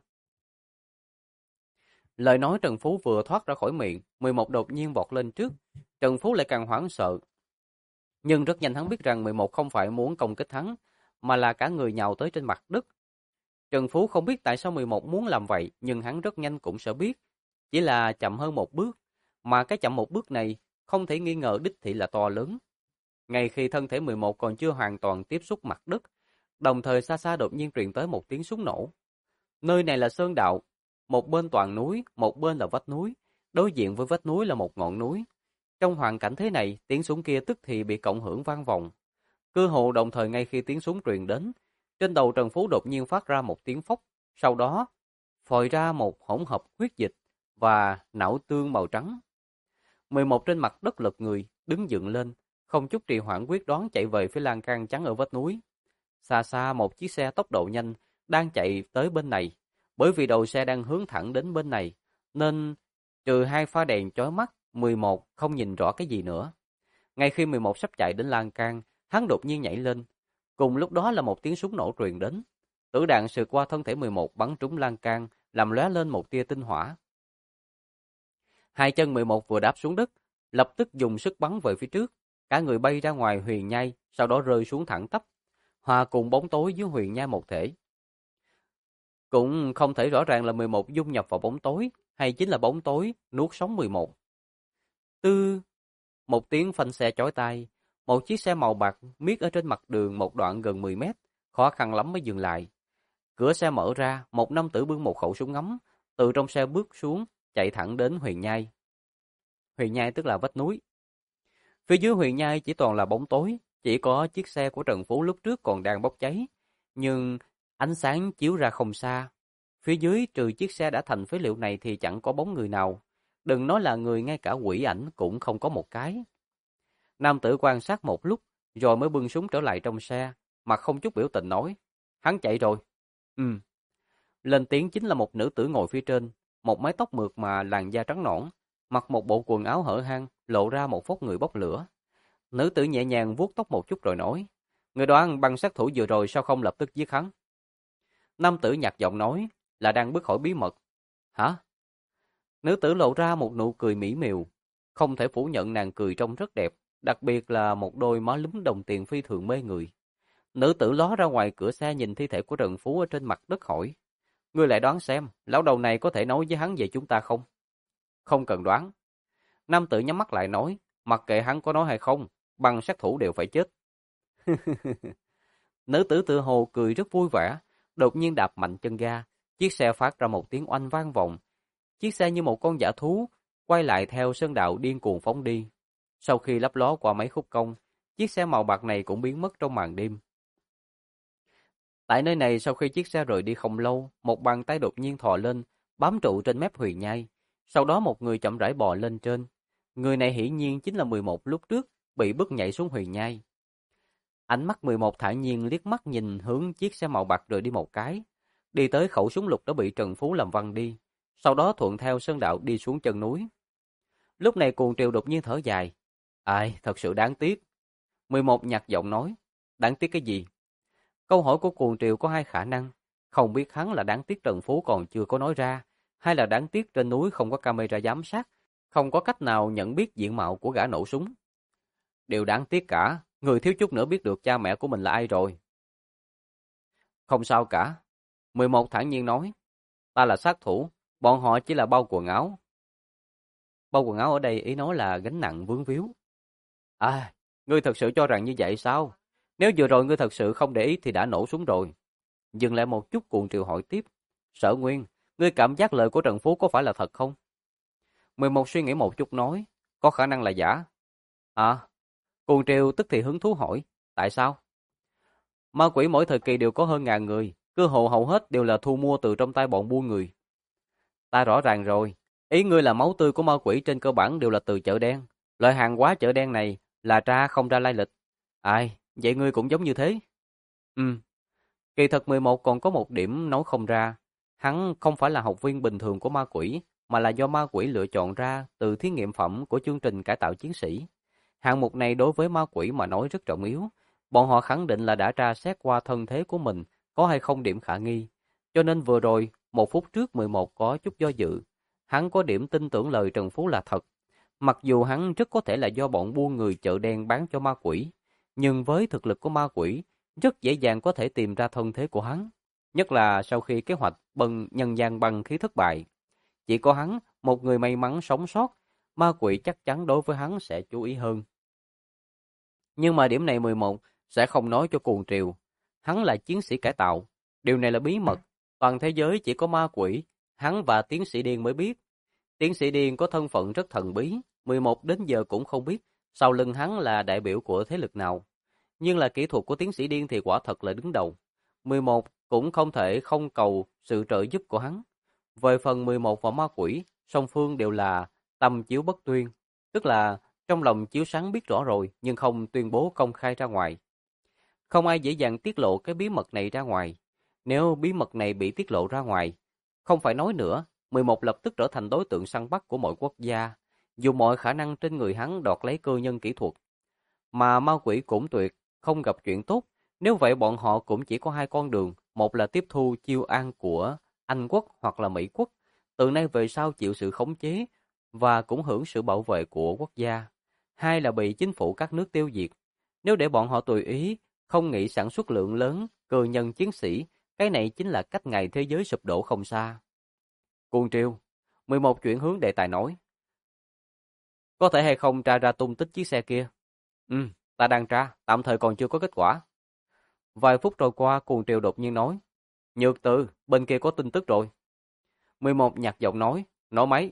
Lời nói Trần Phú vừa thoát ra khỏi miệng, 11 đột nhiên vọt lên trước. Trần Phú lại càng hoảng sợ. Nhưng rất nhanh hắn biết rằng 11 không phải muốn công kích hắn, mà là cả người nhào tới trên mặt đất. Trần Phú không biết tại sao 11 muốn làm vậy, nhưng hắn rất nhanh cũng sẽ biết. Chỉ là chậm hơn một bước, mà cái chậm một bước này không thể nghi ngờ đích thị là to lớn. Ngay khi thân thể 11 còn chưa hoàn toàn tiếp xúc mặt đất, đồng thời xa xa đột nhiên truyền tới một tiếng súng nổ. Nơi này là sơn đạo, một bên toàn núi, một bên là vách núi, đối diện với vách núi là một ngọn núi. Trong hoàn cảnh thế này, tiếng súng kia tức thì bị cộng hưởng vang vọng. Cơ hồ đồng thời ngay khi tiếng súng truyền đến, trên đầu Trần Phú đột nhiên phát ra một tiếng phốc, sau đó phòi ra một hỗn hợp huyết dịch và não tương màu trắng. 11 trên mặt đất lật người, đứng dựng lên, không chút trì hoãn quyết đoán chạy về phía lan can trắng ở vách núi. Xa xa một chiếc xe tốc độ nhanh đang chạy tới bên này, bởi vì đầu xe đang hướng thẳng đến bên này, nên trừ hai pha đèn chói mắt, 11 không nhìn rõ cái gì nữa. Ngay khi 11 sắp chạy đến lan can, hắn đột nhiên nhảy lên. Cùng lúc đó là một tiếng súng nổ truyền đến. Tử đạn sượt qua thân thể 11 bắn trúng lan can, làm lóe lên một tia tinh hỏa. Hai chân 11 vừa đáp xuống đất, lập tức dùng sức bắn về phía trước. Cả người bay ra ngoài huyền nhai, sau đó rơi xuống thẳng tắp, hòa cùng bóng tối dưới huyền nhai một thể. Cũng không thể rõ ràng là 11 dung nhập vào bóng tối, hay chính là bóng tối nuốt sống 11. Tư, một tiếng phanh xe chói tai, một chiếc xe màu bạc miết ở trên mặt đường một đoạn gần 10 mét, khó khăn lắm mới dừng lại. Cửa xe mở ra, một nam tử bưng một khẩu súng ngắm, từ trong xe bước xuống, chạy thẳng đến huyền nhai. Huyền nhai tức là vách núi. Phía dưới huyền nhai chỉ toàn là bóng tối, chỉ có chiếc xe của Trần Phú lúc trước còn đang bốc cháy, nhưng ánh sáng chiếu ra không xa. Phía dưới trừ chiếc xe đã thành phế liệu này thì chẳng có bóng người nào, đừng nói là người, ngay cả quỷ ảnh cũng không có một cái. Nam tử quan sát một lúc, rồi mới bưng súng trở lại trong xe, mặt không chút biểu tình nói, hắn chạy rồi. Lên tiếng chính là một nữ tử ngồi phía trên, một mái tóc mượt mà làn da trắng nõn, mặc một bộ quần áo hở hang, lộ ra một phốc người bốc lửa. Nữ tử nhẹ nhàng vuốt tóc một chút rồi nói, người đoán băng sát thủ vừa rồi sao không lập tức giết hắn? Nam tử nhạt giọng nói, là đang bước khỏi bí mật. Hả? Nữ tử lộ ra một nụ cười mỹ miều, không thể phủ nhận nàng cười trông rất đẹp, đặc biệt là một đôi má lúm đồng tiền phi thường mê người. Nữ tử ló ra ngoài cửa xe nhìn thi thể của Trần Phú ở trên mặt đất hỏi, ngươi lại đoán xem, lão đầu này có thể nói với hắn về chúng ta không? Không cần đoán. Nam tử nhắm mắt lại nói, mặc kệ hắn có nói hay không, băng sát thủ đều phải chết. Nữ tử tự hồ cười rất vui vẻ, đột nhiên đạp mạnh chân ga, chiếc xe phát ra một tiếng oanh vang vọng. Chiếc xe như một con dã thú, quay lại theo sơn đạo điên cuồng phóng đi. Sau khi lấp ló qua mấy khúc cong, chiếc xe màu bạc này cũng biến mất trong màn đêm. Tại nơi này sau khi chiếc xe rời đi không lâu, một bàn tay đột nhiên thò lên, bám trụ trên mép huyền nhai. Sau đó một người chậm rãi bò lên trên. Người này hiển nhiên chính là 11 lúc trước, bị bức nhảy xuống huyền nhai. Ánh mắt 11 thản nhiên liếc mắt nhìn hướng chiếc xe màu bạc rời đi một cái, đi tới khẩu súng lục đã bị Trần Phú làm văng đi, sau đó thuận theo sơn đạo đi xuống chân núi. Lúc này Cuồng Triều đột nhiên thở dài. Ai, thật sự đáng tiếc. 11 nhạt giọng nói. Đáng tiếc cái gì? Câu hỏi của Cuồng Triều có hai khả năng, không biết hắn là đáng tiếc Trần Phú còn chưa có nói ra, hay là đáng tiếc trên núi không có camera giám sát, không có cách nào nhận biết diện mạo của gã nổ súng. Điều đáng tiếc cả, người thiếu chút nữa biết được cha mẹ của mình là ai rồi. Không sao cả. 11 thản nhiên nói, ta là sát thủ, bọn họ chỉ là bao quần áo. Bao quần áo ở đây ý nói là gánh nặng vướng víu. À, ngươi thật sự cho rằng như vậy sao? Nếu vừa rồi ngươi thật sự không để ý thì đã nổ súng rồi. Dừng lại một chút, Cuồng Triều hỏi tiếp. Sở Nguyên, ngươi cảm giác lời của Trần Phú có phải là thật không? 11 suy nghĩ một chút nói, có khả năng là giả. À, Cuồng Triều tức thì hứng thú hỏi, tại sao? Ma quỷ mỗi thời kỳ đều có hơn ngàn người, cơ hồ hầu hết đều là thu mua từ trong tay bọn buôn người. Ta rõ ràng rồi, ý ngươi là máu tươi của ma quỷ trên cơ bản đều là từ chợ đen. Loại hàng hóa chợ đen này là tra không ra lai lịch. Ai, vậy ngươi cũng giống như thế. Ừ, kỳ thật 11 còn có một điểm nói không ra. Hắn không phải là học viên bình thường của ma quỷ, mà là do ma quỷ lựa chọn ra từ thí nghiệm phẩm của chương trình cải tạo chiến sĩ. Hạng mục này đối với ma quỷ mà nói rất trọng yếu. Bọn họ khẳng định là đã tra xét qua thân thế của mình có hay không điểm khả nghi. Cho nên vừa rồi, 1 phút trước 11 có chút do dự. Hắn có điểm tin tưởng lời Trần Phú là thật. Mặc dù hắn rất có thể là do bọn buôn người chợ đen bán cho ma quỷ, nhưng với thực lực của ma quỷ, rất dễ dàng có thể tìm ra thân thế của hắn. Nhất là sau khi kế hoạch nhân gian băng khí thất bại. Chỉ có hắn, một người may mắn sống sót, ma quỷ chắc chắn đối với hắn sẽ chú ý hơn. Nhưng mà điểm này 11 sẽ không nói cho Cuồng Triều. Hắn là chiến sĩ cải tạo. Điều này là bí mật. Toàn thế giới chỉ có ma quỷ, hắn và tiến sĩ điên mới biết. Tiến sĩ điên có thân phận rất thần bí. 11 đến giờ cũng không biết sau lưng hắn là đại biểu của thế lực nào. Nhưng là kỹ thuật của tiến sĩ điên thì quả thật là đứng đầu. 11 cũng không thể không cầu sự trợ giúp của hắn. Về phần 11 và ma quỷ, song phương đều là tâm chiếu bất tuyên. Tức là trong lòng chiếu sáng biết rõ rồi nhưng không tuyên bố công khai ra ngoài. Không ai dễ dàng tiết lộ cái bí mật này ra ngoài. Nếu bí mật này bị tiết lộ ra ngoài, không phải nói nữa, 11 lập tức trở thành đối tượng săn bắt của mọi quốc gia, dù mọi khả năng trên người hắn đoạt lấy cơ nhân kỹ thuật. Mà ma quỷ cũng tuyệt, không gặp chuyện tốt, nếu vậy bọn họ cũng chỉ có hai con đường, một là tiếp thu chiêu an của Anh quốc hoặc là Mỹ quốc, từ nay về sau chịu sự khống chế và cũng hưởng sự bảo vệ của quốc gia. Hai là bị chính phủ các nước tiêu diệt. Nếu để bọn họ tùy ý, không nghĩ sản xuất lượng lớn, cơ nhân chiến sĩ, cái này chính là cách ngày thế giới sụp đổ không xa. Cuồng Triều, 11 chuyển hướng đề tài nói. Có thể hay không tra ra tung tích chiếc xe kia? Ừ, ta đang tra, tạm thời còn chưa có kết quả. Vài phút trôi qua, Cuồng Triều đột nhiên nói. Nhược Từ, bên kia có tin tức rồi. 11 nhạt giọng nói, nổ máy.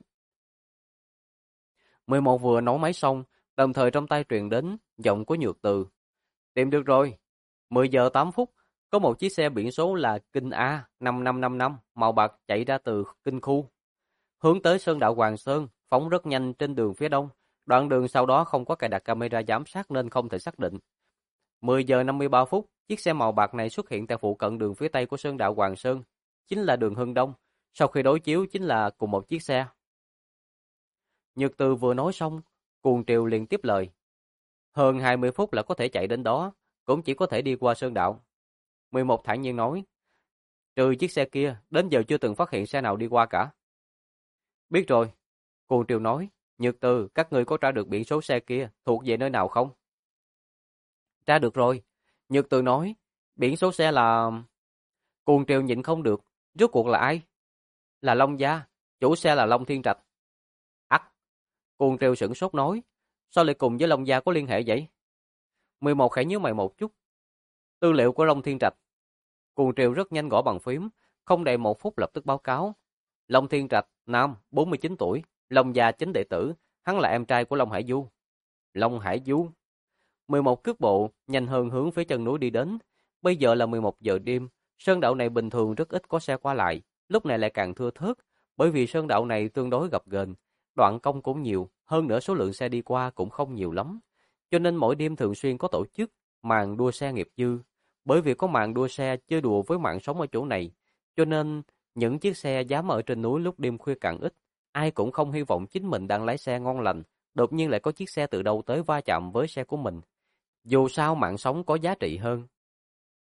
11 vừa nổ máy xong, đồng thời trong tay truyền đến giọng của Nhược Từ. Tìm được rồi. 10 giờ 8 phút, có một chiếc xe biển số là Kinh A 5555 màu bạc chạy ra từ Kinh Khu. Hướng tới Sơn Đạo Hoàng Sơn, phóng rất nhanh trên đường phía đông. Đoạn đường sau đó không có cài đặt camera giám sát nên không thể xác định. 10 giờ 53 phút, chiếc xe màu bạc này xuất hiện tại phụ cận đường phía tây của Sơn Đạo Hoàng Sơn, chính là đường Hưng Đông. Sau khi đối chiếu chính là cùng một chiếc xe. Nhược Từ vừa nói xong, Cuồng Triều liền tiếp lời. Hơn 20 phút là có thể chạy đến đó, cũng chỉ có thể đi qua Sơn Đạo. 11 thản nhiên nói. Trừ chiếc xe kia, đến giờ chưa từng phát hiện xe nào đi qua cả. Biết rồi. Cuồng Triều nói. Nhược Từ, các ngươi có tra được biển số xe kia thuộc về nơi nào không? Tra được rồi. Nhược Từ nói. Biển số xe là... Cuồng Triều nhịn không được. Rốt cuộc là ai? Là Long Gia. Chủ xe là Long Thiên Trạch. Ắt. Cuồng Triều sửng sốt nói. Sao lại cùng với Long Gia có liên hệ vậy? 11 khẽ nhíu mày một chút. Tư liệu của Long Thiên Trạch. Cuồng Triều rất nhanh gõ bàn phím. Không đầy 1 phút lập tức báo cáo. Long Thiên Trạch, nam, 49 tuổi. Long Gia chính đệ tử. Hắn là em trai của Long Hải Du. Long Hải Du. 11 cước bộ, nhanh hơn hướng phía chân núi đi đến. Bây giờ là 11 giờ đêm. Sơn đạo này bình thường rất ít có xe qua lại. Lúc này lại càng thưa thớt. Bởi vì sơn đạo này tương đối gập ghềnh, đoạn cong cũng nhiều. Hơn nữa số lượng xe đi qua cũng không nhiều lắm. Cho nên mỗi đêm thường xuyên có tổ chức màn đua xe nghiệp dư. Bởi vì có màn đua xe chơi đùa với mạng sống ở chỗ này. Cho nên những chiếc xe dám ở trên núi lúc đêm khuya càng ít. Ai cũng không hy vọng chính mình đang lái xe ngon lành, đột nhiên lại có chiếc xe từ đâu tới va chạm với xe của mình. Dù sao mạng sống có giá trị hơn.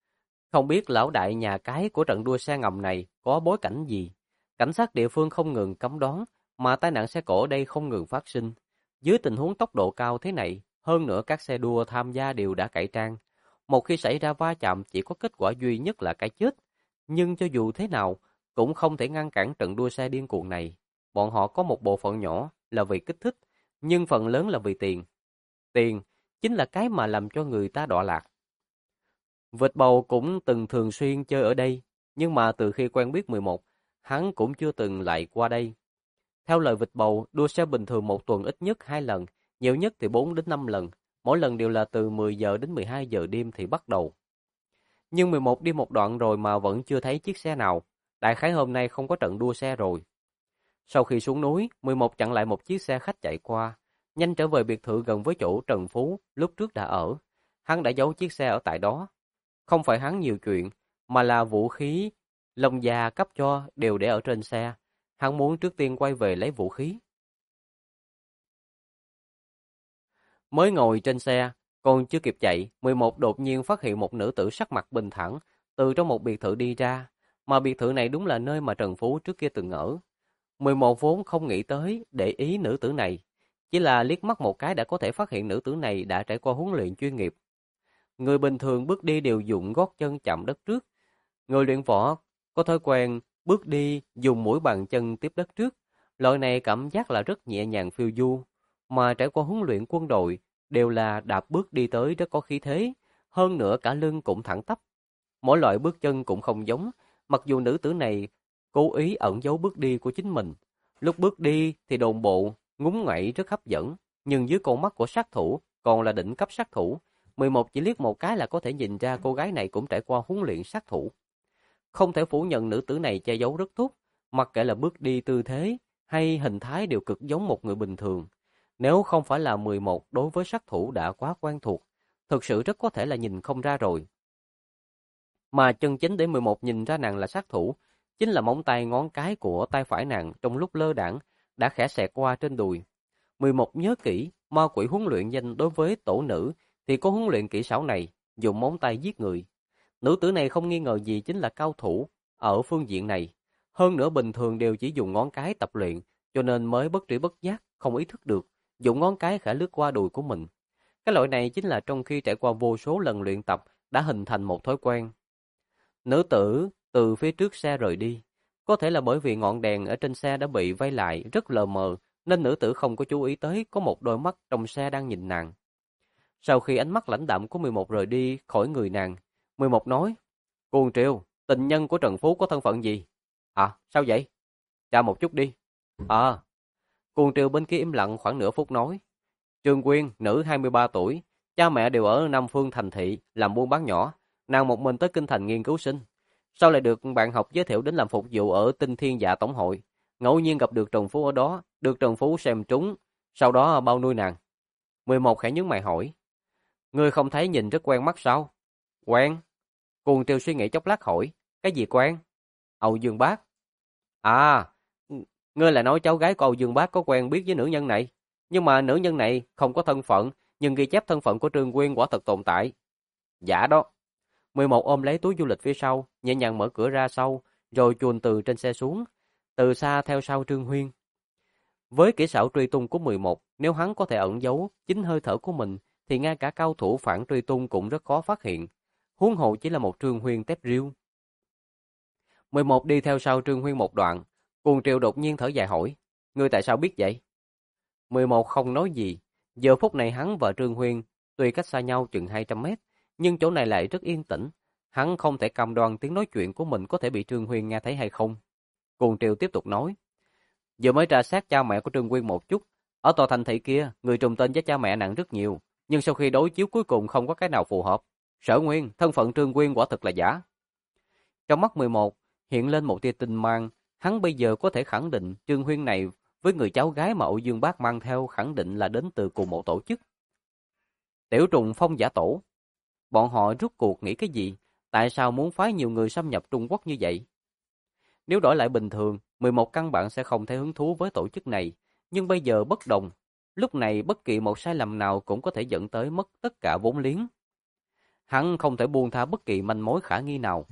Không biết lão đại nhà cái của trận đua xe ngầm này có bối cảnh gì. Cảnh sát địa phương không ngừng cấm đoán, mà tai nạn xe cộ ở đây không ngừng phát sinh. Dưới tình huống tốc độ cao thế này, hơn nữa các xe đua tham gia đều đã cải trang. Một khi xảy ra va chạm chỉ có kết quả duy nhất là cái chết. Nhưng cho dù thế nào, cũng không thể ngăn cản trận đua xe điên cuồng này. Bọn họ có một bộ phận nhỏ là vì kích thích, nhưng phần lớn là vì tiền. Tiền chính là cái mà làm cho người ta đọa lạc. Vịt bầu cũng từng thường xuyên chơi ở đây, nhưng mà từ khi quen biết 11, hắn cũng chưa từng lại qua đây. Theo lời vịt bầu, đua xe bình thường một tuần ít nhất 2 lần, nhiều nhất thì 4 đến 5 lần, mỗi lần đều là từ 10 giờ đến 12 giờ đêm thì bắt đầu. Nhưng 11 đi một đoạn rồi mà vẫn chưa thấy chiếc xe nào, đại khái hôm nay không có trận đua xe rồi. Sau khi xuống núi, 11 chặn lại một chiếc xe khách chạy qua, nhanh trở về biệt thự gần với chỗ Trần Phú lúc trước đã ở. Hắn đã giấu chiếc xe ở tại đó. Không phải hắn nhiều chuyện, mà là vũ khí Long Gia cấp cho đều để ở trên xe. Hắn muốn trước tiên quay về lấy vũ khí. Mới ngồi trên xe, còn chưa kịp chạy, 11 đột nhiên phát hiện một nữ tử sắc mặt bình thản từ trong một biệt thự đi ra, mà biệt thự này đúng là nơi mà Trần Phú trước kia từng ở. 11 vốn không nghĩ tới để ý nữ tử này, chỉ là liếc mắt một cái đã có thể phát hiện nữ tử này đã trải qua huấn luyện chuyên nghiệp. Người bình thường bước đi đều dùng gót chân chạm đất trước, người luyện võ có thói quen bước đi dùng mũi bàn chân tiếp đất trước. Loại này cảm giác là rất nhẹ nhàng phiêu du, mà trải qua huấn luyện quân đội đều là đạp bước đi tới rất có khí thế, hơn nữa cả lưng cũng thẳng tắp. Mỗi loại bước chân cũng không giống, mặc dù nữ tử này cố ý ẩn giấu bước đi của chính mình. Lúc bước đi thì đồn bộ, ngúng ngoẩy rất hấp dẫn, nhưng dưới con mắt của sát thủ còn là đỉnh cấp sát thủ. 11 chỉ liếc một cái là có thể nhìn ra cô gái này cũng trải qua huấn luyện sát thủ. Không thể phủ nhận nữ tử này che giấu rất tốt, mặc kệ là bước đi tư thế hay hình thái đều cực giống một người bình thường. Nếu không phải là 11 đối với sát thủ đã quá quen thuộc, thực sự rất có thể là nhìn không ra rồi. Mà chân chính để 11 nhìn ra nàng là sát thủ, chính là móng tay ngón cái của tay phải nàng trong lúc lơ đãng đã khẽ xẹt qua trên đùi. 11 nhớ kỹ, ma quỷ huấn luyện danh đối với tổ nữ thì có huấn luyện kỹ xảo này, dùng móng tay giết người. Nữ tử này không nghi ngờ gì chính là cao thủ ở phương diện này. Hơn nữa bình thường đều chỉ dùng ngón cái tập luyện, cho nên mới bất tri bất giác, không ý thức được, dùng ngón cái khẽ lướt qua đùi của mình. Cái loại này chính là trong khi trải qua vô số lần luyện tập đã hình thành một thói quen. Nữ tử từ phía trước xe rời đi. Có thể là bởi vì ngọn đèn ở trên xe đã bị vây lại rất lờ mờ, nên nữ tử không có chú ý tới có một đôi mắt trong xe đang nhìn nàng. Sau khi ánh mắt lãnh đạm của 11 rời đi khỏi người nàng, 11 nói, Cuồng Triều, tình nhân của Trần Phú có thân phận gì? À, sao vậy? Tra một chút đi. À, Cuồng Triều bên kia im lặng khoảng nửa phút nói, Trương Quyên, nữ 23 tuổi, cha mẹ đều ở Nam Phương thành thị, làm buôn bán nhỏ, nàng một mình tới kinh thành nghiên cứu sinh. Sau lại được bạn học giới thiệu đến làm phục vụ ở Tinh Thiên Dạ Tổng hội, ngẫu nhiên gặp được Trần Phú ở đó, được Trần Phú xem trúng, sau đó bao nuôi nàng. 11 khẽ nhướng mày hỏi, ngươi không thấy nhìn rất quen mắt sao? Quen. Cuồng Triều suy nghĩ chốc lát hỏi, cái gì quen? Âu Dương Bác. À, ngươi là nói cháu gái của Âu Dương Bác có quen biết với nữ nhân này. Nhưng mà nữ nhân này không có thân phận, nhưng ghi chép thân phận của Trương Quyên quả thật tồn tại. Dạ đó. 11 ôm lấy túi du lịch phía sau, nhẹ nhàng mở cửa ra sau, rồi chuồn từ trên xe xuống, từ xa theo sau Trương Huyên. Với kỹ xảo truy tung của 11, nếu hắn có thể ẩn giấu chính hơi thở của mình, thì ngay cả cao thủ phản truy tung cũng rất khó phát hiện. Huống hồ chỉ là một Trương Huyên tép riêu. 11 đi theo sau Trương Huyên một đoạn, Cuồng Triều đột nhiên thở dài hỏi, ngươi tại sao biết vậy? 11 không nói gì, giờ phút này hắn và Trương Huyên tuy cách xa nhau chừng 200 mét, nhưng chỗ này lại rất yên tĩnh, hắn không thể cam đoan tiếng nói chuyện của mình có thể bị Trương Huyên nghe thấy hay không. Cuồng Triều tiếp tục nói, giờ mới tra xét cha mẹ của Trương Huyên một chút, ở tòa thành thị kia, người trùng tên với cha mẹ nặng rất nhiều, nhưng sau khi đối chiếu cuối cùng không có cái nào phù hợp. Sở Nguyên, thân phận Trương Huyên quả thực là giả. Trong mắt 11 hiện lên một tia tinh mang, hắn bây giờ có thể khẳng định Trương Huyên này với người cháu gái mà Âu Dương Bác mang theo khẳng định là đến từ cùng một tổ chức. Tiểu trùng phong giả tổ. Bọn họ rút cuộc nghĩ cái gì? Tại sao muốn phái nhiều người xâm nhập Trung Quốc như vậy? Nếu đổi lại bình thường, 11 căn bản sẽ không thấy hứng thú với tổ chức này. Nhưng bây giờ bất đồng. Lúc này bất kỳ một sai lầm nào cũng có thể dẫn tới mất tất cả vốn liếng. Hắn không thể buông tha bất kỳ manh mối khả nghi nào.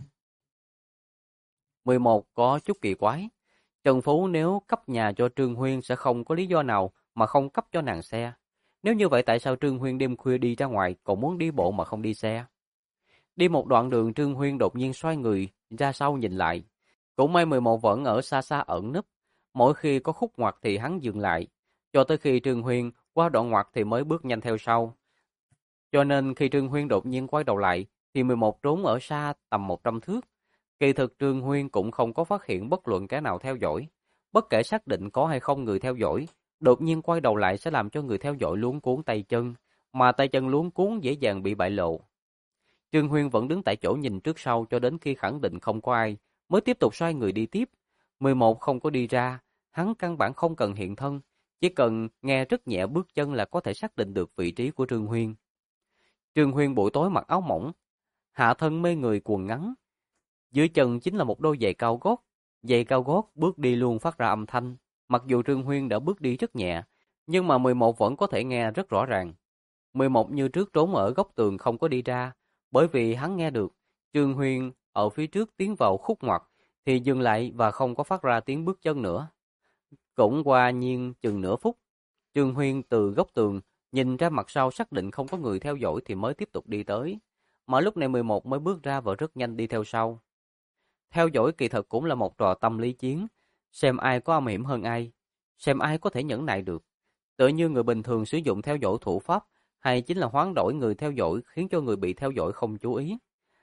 11 có chút kỳ quái. Trần Phú nếu cấp nhà cho Trương Huyên sẽ không có lý do nào mà không cấp cho nàng xe. Nếu như vậy tại sao Trương Huyên đêm khuya đi ra ngoài còn muốn đi bộ mà không đi xe? Đi một đoạn đường Trương Huyên đột nhiên xoay người ra sau nhìn lại. Cũng may 11 vẫn ở xa xa ẩn nấp. Mỗi khi có khúc ngoặt thì hắn dừng lại. Cho tới khi Trương Huyên qua đoạn ngoặt thì mới bước nhanh theo sau. Cho nên khi Trương Huyên đột nhiên quay đầu lại thì 11 trốn ở xa tầm 100 thước. Kỳ thực Trương Huyên cũng không có phát hiện bất luận kẻ nào theo dõi. Bất kể xác định có hay không người theo dõi, đột nhiên quay đầu lại sẽ làm cho người theo dõi luống cuống tay chân, mà tay chân luống cuống dễ dàng bị bại lộ. Trương Huyên vẫn đứng tại chỗ nhìn trước sau cho đến khi khẳng định không có ai, mới tiếp tục xoay người đi tiếp. 11 không có đi ra, hắn căn bản không cần hiện thân, chỉ cần nghe rất nhẹ bước chân là có thể xác định được vị trí của Trương Huyên. Trương Huyên buổi tối mặc áo mỏng, hạ thân mê người quần ngắn, dưới chân chính là một đôi giày cao gót bước đi luôn phát ra âm thanh. Mặc dù Trương Huyên đã bước đi rất nhẹ, nhưng mà 11 vẫn có thể nghe rất rõ ràng. 11 như trước trốn ở góc tường không có đi ra, bởi vì hắn nghe được Trương Huyên ở phía trước tiến vào khúc ngoặt thì dừng lại và không có phát ra tiếng bước chân nữa. Cũng qua nhiên chừng nửa phút, Trương Huyên từ góc tường nhìn ra mặt sau xác định không có người theo dõi thì mới tiếp tục đi tới. Mà lúc này 11 mới bước ra và rất nhanh đi theo sau. Theo dõi kỳ thực cũng là một trò tâm lý chiến, xem ai có âm hiểm hơn ai, xem ai có thể nhẫn nại được. Tựa như người bình thường sử dụng theo dõi thủ pháp, hay chính là hoán đổi người theo dõi khiến cho người bị theo dõi không chú ý.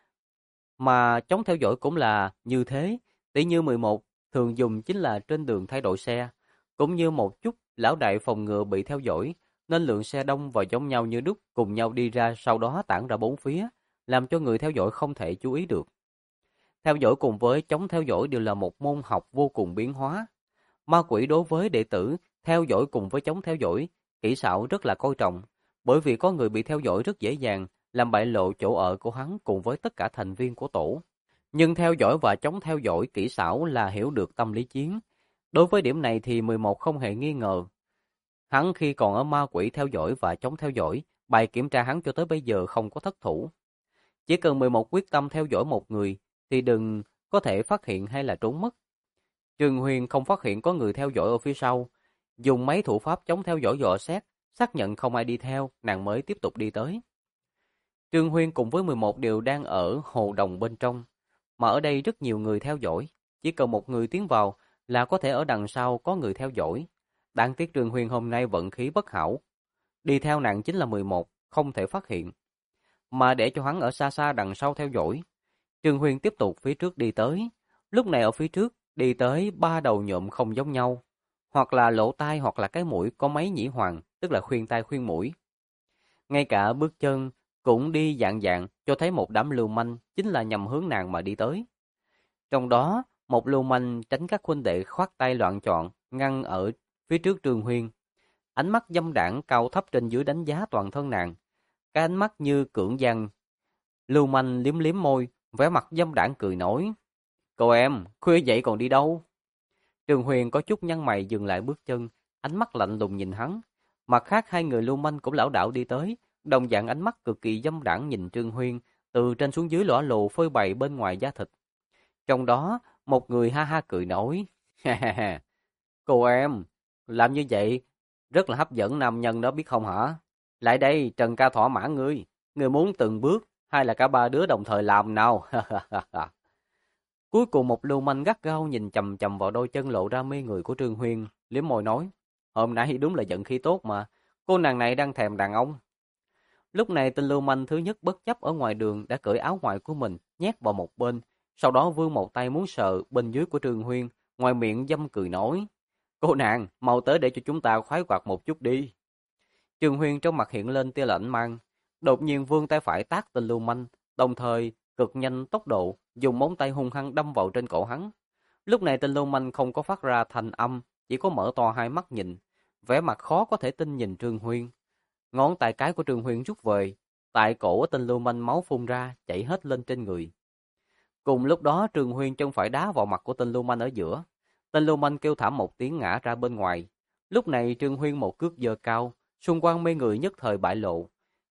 Mà chống theo dõi cũng là như thế, tỷ như 11 thường dùng chính là trên đường thay đổi xe, cũng như một chút lão đại phòng ngừa bị theo dõi, nên lượng xe đông và giống nhau như đúc cùng nhau đi ra sau đó tản ra bốn phía, làm cho người theo dõi không thể chú ý được. Theo dõi cùng với chống theo dõi đều là một môn học vô cùng biến hóa. Ma quỷ đối với đệ tử, theo dõi cùng với chống theo dõi, kỹ xảo rất là coi trọng, bởi vì có người bị theo dõi rất dễ dàng, làm bại lộ chỗ ở của hắn cùng với tất cả thành viên của tổ. Nhưng theo dõi và chống theo dõi kỹ xảo là hiểu được tâm lý chiến. Đối với điểm này thì 11 không hề nghi ngờ. Hắn khi còn ở ma quỷ theo dõi và chống theo dõi, bài kiểm tra hắn cho tới bây giờ không có thất thủ. Chỉ cần 11 quyết tâm theo dõi một người, thì đừng có thể phát hiện hay là trốn mất. Trương Huyền không phát hiện có người theo dõi ở phía sau, dùng mấy thủ pháp chống theo dõi dò xét, xác nhận không ai đi theo, nàng mới tiếp tục đi tới. Trương Huyền cùng với 11 đều đang ở hồ đồng bên trong, mà ở đây rất nhiều người theo dõi, chỉ cần một người tiến vào là có thể ở đằng sau có người theo dõi. Đáng tiếc Trương Huyền hôm nay vận khí bất hảo, đi theo nàng chính là 11, không thể phát hiện, mà để cho hắn ở xa xa đằng sau theo dõi. Trương Huyền tiếp tục phía trước đi tới, lúc này ở phía trước đi tới ba đầu nhộm không giống nhau, hoặc là lỗ tai hoặc là cái mũi có mấy nhĩ hoàng, tức là khuyên tai khuyên mũi. Ngay cả bước chân cũng đi dạng dạng, cho thấy một đám lưu manh chính là nhằm hướng nàng mà đi tới. Trong đó, một lưu manh tránh các huynh đệ khoát tay loạn trọn, ngăn ở phía trước Trương Huyền. Ánh mắt dâm đảng cao thấp trên dưới đánh giá toàn thân nàng, cái ánh mắt như cưỡng gian. Lưu manh liếm liếm môi, vẻ mặt dâm đảng cười nói: "Cô em, khuya vậy còn đi đâu?" Trương Huyền có chút nhăn mày dừng lại bước chân, ánh mắt lạnh lùng nhìn hắn. Mặt khác hai người lưu manh cũng lảo đảo đi tới, đồng dạng ánh mắt cực kỳ dâm đảng nhìn Trương Huyền, từ trên xuống dưới lõa lồ phơi bày bên ngoài da thịt. Trong đó, một người ha ha cười nói: "Ha ha ha, cô em, làm như vậy rất là hấp dẫn nam nhân đó biết không hả? Lại đây, Trần ca thỏa mãn ngươi muốn từng bước hay là cả ba đứa đồng thời làm nào?" Cuối cùng một lưu manh gắt gao nhìn chằm chằm vào đôi chân lộ ra mê người của Trương Huyền, liếm môi nói: "Hôm nãy đúng là giận khí tốt mà, cô nàng này đang thèm đàn ông." Lúc này tên lưu manh thứ nhất bất chấp ở ngoài đường đã cởi áo ngoài của mình nhét vào một bên, sau đó vươn một tay muốn sờ bên dưới của Trương Huyền, ngoài miệng dâm cười nói: "Cô nàng, mau tới để cho chúng ta khoái hoạt một chút đi." Trương Huyền trong mặt hiện lên tia lạnh mang, đột nhiên vươn tay phải tát tên lưu manh, đồng thời cực nhanh tốc độ dùng móng tay hung hăng đâm vào trên cổ hắn. Lúc này tên lưu manh không có phát ra thành âm, chỉ có mở to hai mắt nhìn, vẻ mặt khó có thể tin nhìn Trương Huyền. Ngón tay cái của Trương Huyền rút về, tại cổ của tên lưu manh máu phun ra, chảy hết lên trên người. Cùng lúc đó Trương Huyền chân phải đá vào mặt của tên lưu manh ở giữa. Tên lưu manh kêu thảm một tiếng ngã ra bên ngoài. Lúc này Trương Huyền một cước giơ cao, xung quanh mấy người nhất thời bại lộ.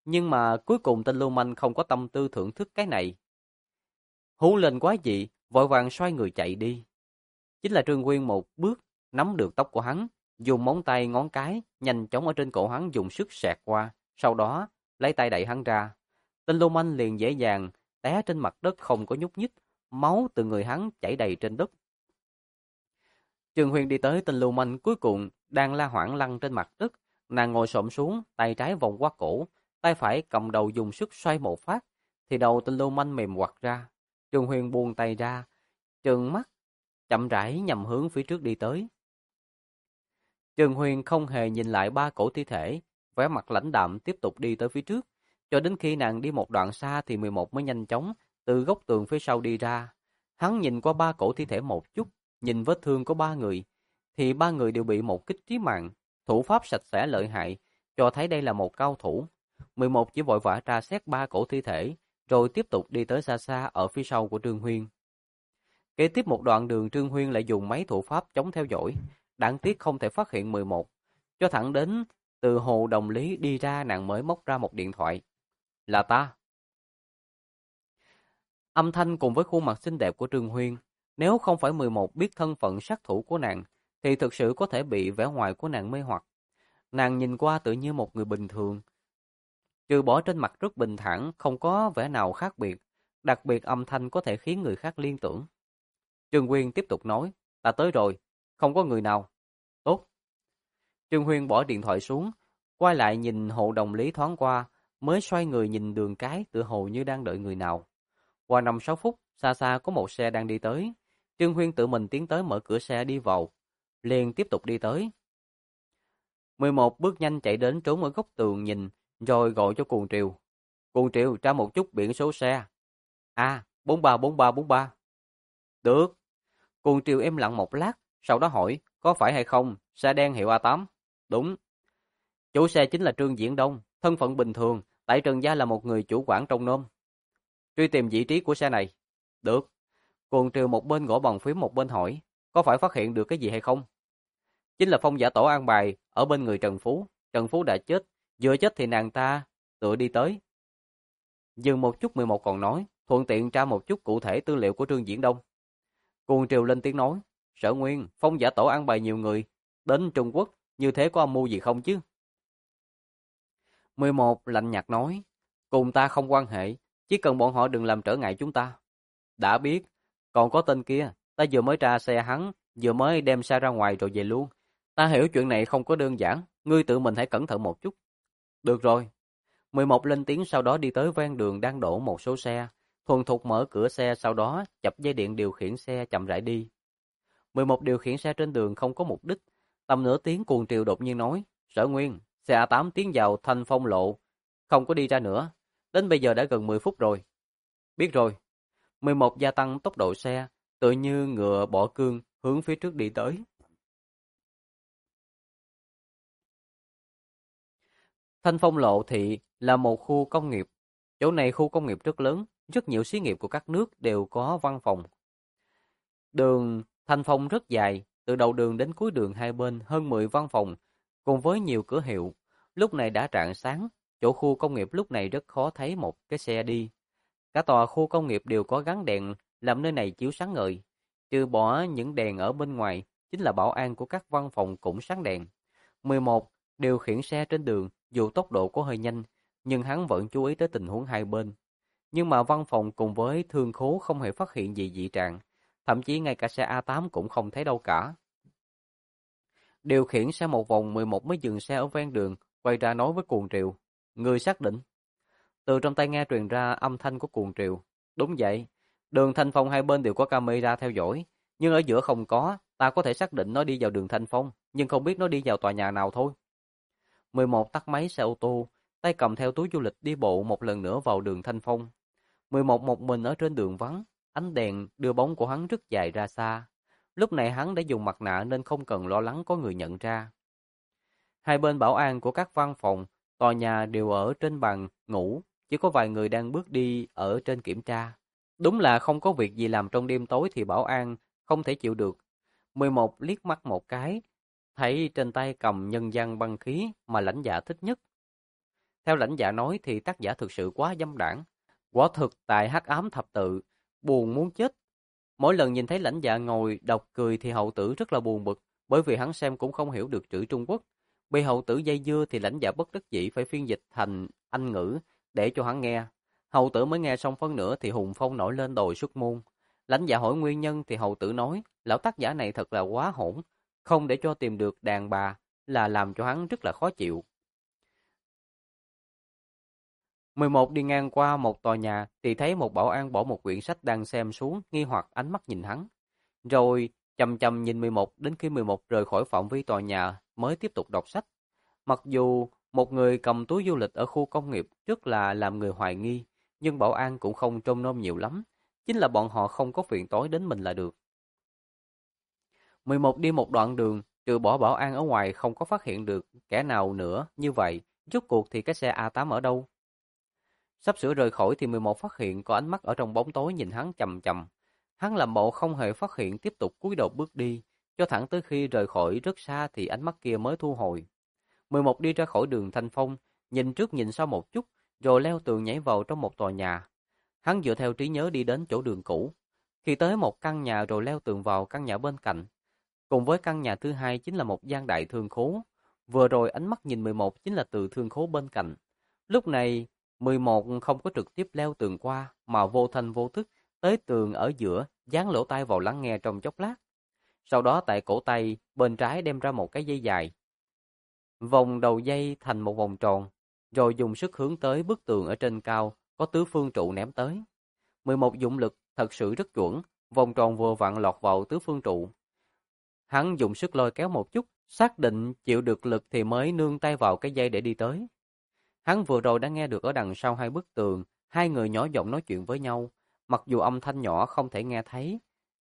Nhưng mà cuối cùng tên lưu manh không có tâm tư thưởng thức cái này. Hú lên quá dị, vội vàng xoay người chạy đi. Chính là Trương Nguyên một bước, nắm được tóc của hắn, dùng móng tay ngón cái, nhanh chóng ở trên cổ hắn dùng sức xẹt qua, sau đó lấy tay đẩy hắn ra. Tên lưu manh liền dễ dàng té trên mặt đất không có nhúc nhích, máu từ người hắn chảy đầy trên đất. Trương Huyền đi tới tên lưu manh cuối cùng đang la hoảng lăn trên mặt đất, nàng ngồi xổm xuống, tay trái vòng qua cổ, tay phải cầm đầu dùng sức xoay một phát, thì đầu tên lưu manh mềm quặt ra. Trương Huyền buông tay ra, trừng mắt, chậm rãi nhằm hướng phía trước đi tới. Trương Huyền không hề nhìn lại ba cổ thi thể, vẻ mặt lãnh đạm tiếp tục đi tới phía trước, cho đến khi nàng đi một đoạn xa thì 11 mới nhanh chóng từ góc tường phía sau đi ra. Hắn nhìn qua ba cổ thi thể một chút, nhìn vết thương của ba người, thì ba người đều bị một kích trí mạng, thủ pháp sạch sẽ lợi hại, cho thấy đây là một cao thủ. 11 chỉ vội vã tra xét ba cổ thi thể, rồi tiếp tục đi tới xa xa ở phía sau của Trương Huyên. Kế tiếp một đoạn đường Trương Huyên lại dùng mấy thủ pháp chống theo dõi, đáng tiếc không thể phát hiện 11, cho thẳng đến từ hồ Đồng Lý đi ra nàng mới móc ra một điện thoại. Là ta. Âm thanh cùng với khuôn mặt xinh đẹp của Trương Huyên, nếu không phải 11 biết thân phận sát thủ của nàng, thì thực sự có thể bị vẻ ngoài của nàng mê hoặc. Nàng nhìn qua tự như một người bình thường, trừ bỏ trên mặt rất bình thản, không có vẻ nào khác biệt, đặc biệt âm thanh có thể khiến người khác liên tưởng. Trương Huyên tiếp tục nói, ta tới rồi, không có người nào. Tốt. Trương Huyên bỏ điện thoại xuống, quay lại nhìn hộ Đồng Lý thoáng qua, mới xoay người nhìn đường cái tựa hồ như đang đợi người nào. Qua 5-6 phút, xa xa có một xe đang đi tới. Trương Huyên tự mình tiến tới mở cửa xe đi vào, liền tiếp tục đi tới. 11 bước nhanh chạy đến trốn ở góc tường nhìn, rồi gọi cho Cuồng Triều. Cuồng Triều, tra một chút biển số xe. À, 434343. Được. Cuồng Triều im lặng một lát, sau đó hỏi, có phải hay không, xe đen hiệu A8? Đúng. Chủ xe chính là Trương Diễn Đông, thân phận bình thường, tại Trần Gia là một người chủ quản trong nôm. Truy tìm vị trí của xe này. Được. Cuồng Triều một bên gõ bàn phím một bên hỏi, có phải phát hiện được cái gì hay không? Chính là Phong giả tổ an bài ở bên người Trần Phú. Trần Phú đã chết, vừa chết thì nàng ta tự đi tới. Dừng một chút 11 còn nói, thuận tiện tra một chút cụ thể tư liệu của Trương Diễn Đông. Cuồng Triều lên tiếng nói, Sở Nguyên, Phong giả tổ an bài nhiều người đến Trung Quốc, như thế có âm mưu gì không chứ? 11 lạnh nhạt nói, cùng ta không quan hệ, chỉ cần bọn họ đừng làm trở ngại chúng ta. Đã biết, còn có tên kia, ta vừa mới tra xe hắn, vừa mới đem xe ra ngoài rồi về luôn. Ta hiểu chuyện này không có đơn giản, ngươi tự mình hãy cẩn thận một chút. Được rồi. 11 lên tiếng sau đó đi tới ven đường đang đổ một số xe, thuần thục mở cửa xe sau đó chập dây điện điều khiển xe chậm rãi đi. 11 điều khiển xe trên đường không có mục đích, tầm nửa tiếng Cuồng Triều đột nhiên nói, Sở Nguyên, xe A8 tiến vào Thanh Phong lộ, không có đi ra nữa, đến bây giờ đã gần 10 phút rồi. Biết rồi. 11 gia tăng tốc độ xe, tự như ngựa bỏ cương hướng phía trước đi tới. Thanh Phong lộ thị là một khu công nghiệp. Chỗ này khu công nghiệp rất lớn, rất nhiều xí nghiệp của các nước đều có văn phòng. Đường Thanh Phong rất dài, từ đầu đường đến cuối đường hai bên hơn 10 văn phòng, cùng với nhiều cửa hiệu. Lúc này đã rạng sáng, chỗ khu công nghiệp lúc này rất khó thấy một cái xe đi. Cả tòa khu công nghiệp đều có gắn đèn, làm nơi này chiếu sáng ngời. Trừ bỏ những đèn ở bên ngoài, chính là bảo an của các văn phòng cũng sáng đèn. 11 điều khiển xe trên đường, dù tốc độ có hơi nhanh, nhưng hắn vẫn chú ý tới tình huống hai bên. Nhưng mà văn phòng cùng với thương khố không hề phát hiện gì dị trạng, thậm chí ngay cả xe A8 cũng không thấy đâu cả. Điều khiển xe một vòng 11 mới dừng xe ở ven đường, quay ra nói với Cuồng Triều. Người xác định. Từ trong tai nghe truyền ra âm thanh của Cuồng Triều. Đúng vậy, đường Thanh Phong hai bên đều có camera theo dõi, nhưng ở giữa không có, ta có thể xác định nó đi vào đường Thanh Phong, nhưng không biết nó đi vào tòa nhà nào thôi. 11 tắt máy xe ô tô, tay cầm theo túi du lịch đi bộ một lần nữa vào đường Thanh Phong. 11 một mình ở trên đường vắng, ánh đèn đưa bóng của hắn rất dài ra xa. Lúc này hắn đã dùng mặt nạ nên không cần lo lắng có người nhận ra. Hai bên bảo an của các văn phòng, tòa nhà đều ở trên bàn ngủ, chỉ có vài người đang bước đi ở trên kiểm tra. Đúng là không có việc gì làm trong đêm tối thì bảo an không thể chịu được. 11 liếc mắt một cái, thấy trên tay cầm nhân văn băng khí mà lãnh dạ thích nhất. Theo lãnh dạ nói thì tác giả thực sự quá dâm đảng. Quả thực tại hắc ám thập tự, buồn muốn chết. Mỗi lần nhìn thấy lãnh dạ ngồi đọc cười thì hậu tử rất là buồn bực, bởi vì hắn xem cũng không hiểu được chữ Trung Quốc. Bị hậu tử dây dưa thì lãnh dạ bất đắc dĩ phải phiên dịch thành Anh ngữ để cho hắn nghe. Hậu tử mới nghe xong phân nửa thì hùng phong nổi lên đòi xuất môn. Lãnh dạ hỏi nguyên nhân thì hậu tử nói, lão tác giả này thật là quá hỗn, không để cho tìm được đàn bà là làm cho hắn rất là khó chịu. 11 đi ngang qua một tòa nhà thì thấy một bảo an bỏ một quyển sách đang xem xuống, nghi hoặc ánh mắt nhìn hắn. Rồi chầm chầm nhìn 11 đến khi 11 rời khỏi phạm vi tòa nhà mới tiếp tục đọc sách. Mặc dù một người cầm túi du lịch ở khu công nghiệp rất là làm người hoài nghi, nhưng bảo an cũng không trông nom nhiều lắm. Chính là bọn họ không có phiền toái đến mình là được. 11 đi một đoạn đường, trừ bỏ bảo an ở ngoài không có phát hiện được kẻ nào nữa như vậy. Rốt cuộc thì cái xe A8 ở đâu? Sắp sửa rời khỏi thì 11 phát hiện có ánh mắt ở trong bóng tối nhìn hắn chầm chầm. Hắn làm bộ không hề phát hiện tiếp tục cúi đầu bước đi, cho thẳng tới khi rời khỏi rất xa thì ánh mắt kia mới thu hồi. 11 đi ra khỏi đường Thanh Phong, nhìn trước nhìn sau một chút, rồi leo tường nhảy vào trong một tòa nhà. Hắn dựa theo trí nhớ đi đến chỗ đường cũ. Khi tới một căn nhà rồi leo tường vào căn nhà bên cạnh. Cùng với căn nhà thứ hai chính là một gian đại thương khố. Vừa rồi ánh mắt nhìn 11 chính là từ thương khố bên cạnh. Lúc này, 11 không có trực tiếp leo tường qua, mà vô thanh vô thức, tới tường ở giữa, dán lỗ tai vào lắng nghe trong chốc lát. Sau đó tại cổ tay, bên trái đem ra một cái dây dài. Vòng đầu dây thành một vòng tròn, rồi dùng sức hướng tới bức tường ở trên cao, có tứ phương trụ ném tới. 11 dụng lực thật sự rất chuẩn, vòng tròn vừa vặn lọt vào tứ phương trụ. Hắn dùng sức lôi kéo một chút, xác định chịu được lực thì mới nương tay vào cái dây để đi tới. Hắn vừa rồi đã nghe được ở đằng sau hai bức tường, hai người nhỏ giọng nói chuyện với nhau, mặc dù âm thanh nhỏ không thể nghe thấy.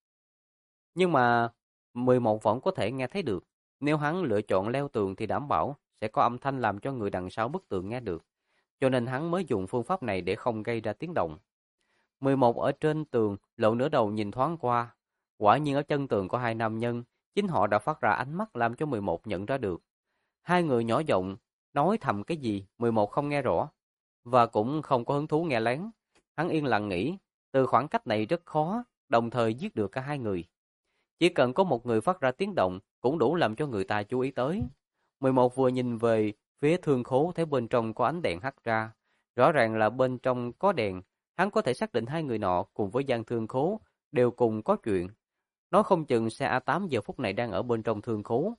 Nhưng mà 11 vẫn có thể nghe thấy được. Nếu hắn lựa chọn leo tường thì đảm bảo sẽ có âm thanh làm cho người đằng sau bức tường nghe được. Cho nên hắn mới dùng phương pháp này để không gây ra tiếng động. 11 ở trên tường, lộ nửa đầu nhìn thoáng qua. Quả nhiên ở chân tường có hai nam nhân, chính họ đã phát ra ánh mắt làm cho 11 nhận ra được. Hai người nhỏ giọng, nói thầm cái gì, 11 không nghe rõ. Và cũng không có hứng thú nghe lén. Hắn yên lặng nghĩ, từ khoảng cách này rất khó, đồng thời giết được cả hai người. Chỉ cần có một người phát ra tiếng động, cũng đủ làm cho người ta chú ý tới. 11 vừa nhìn về phía thương khố thấy bên trong có ánh đèn hắt ra. Rõ ràng là bên trong có đèn, hắn có thể xác định hai người nọ cùng với gian thương khố đều cùng có chuyện. Nói không chừng xe A8 giờ phút này đang ở bên trong thương khố.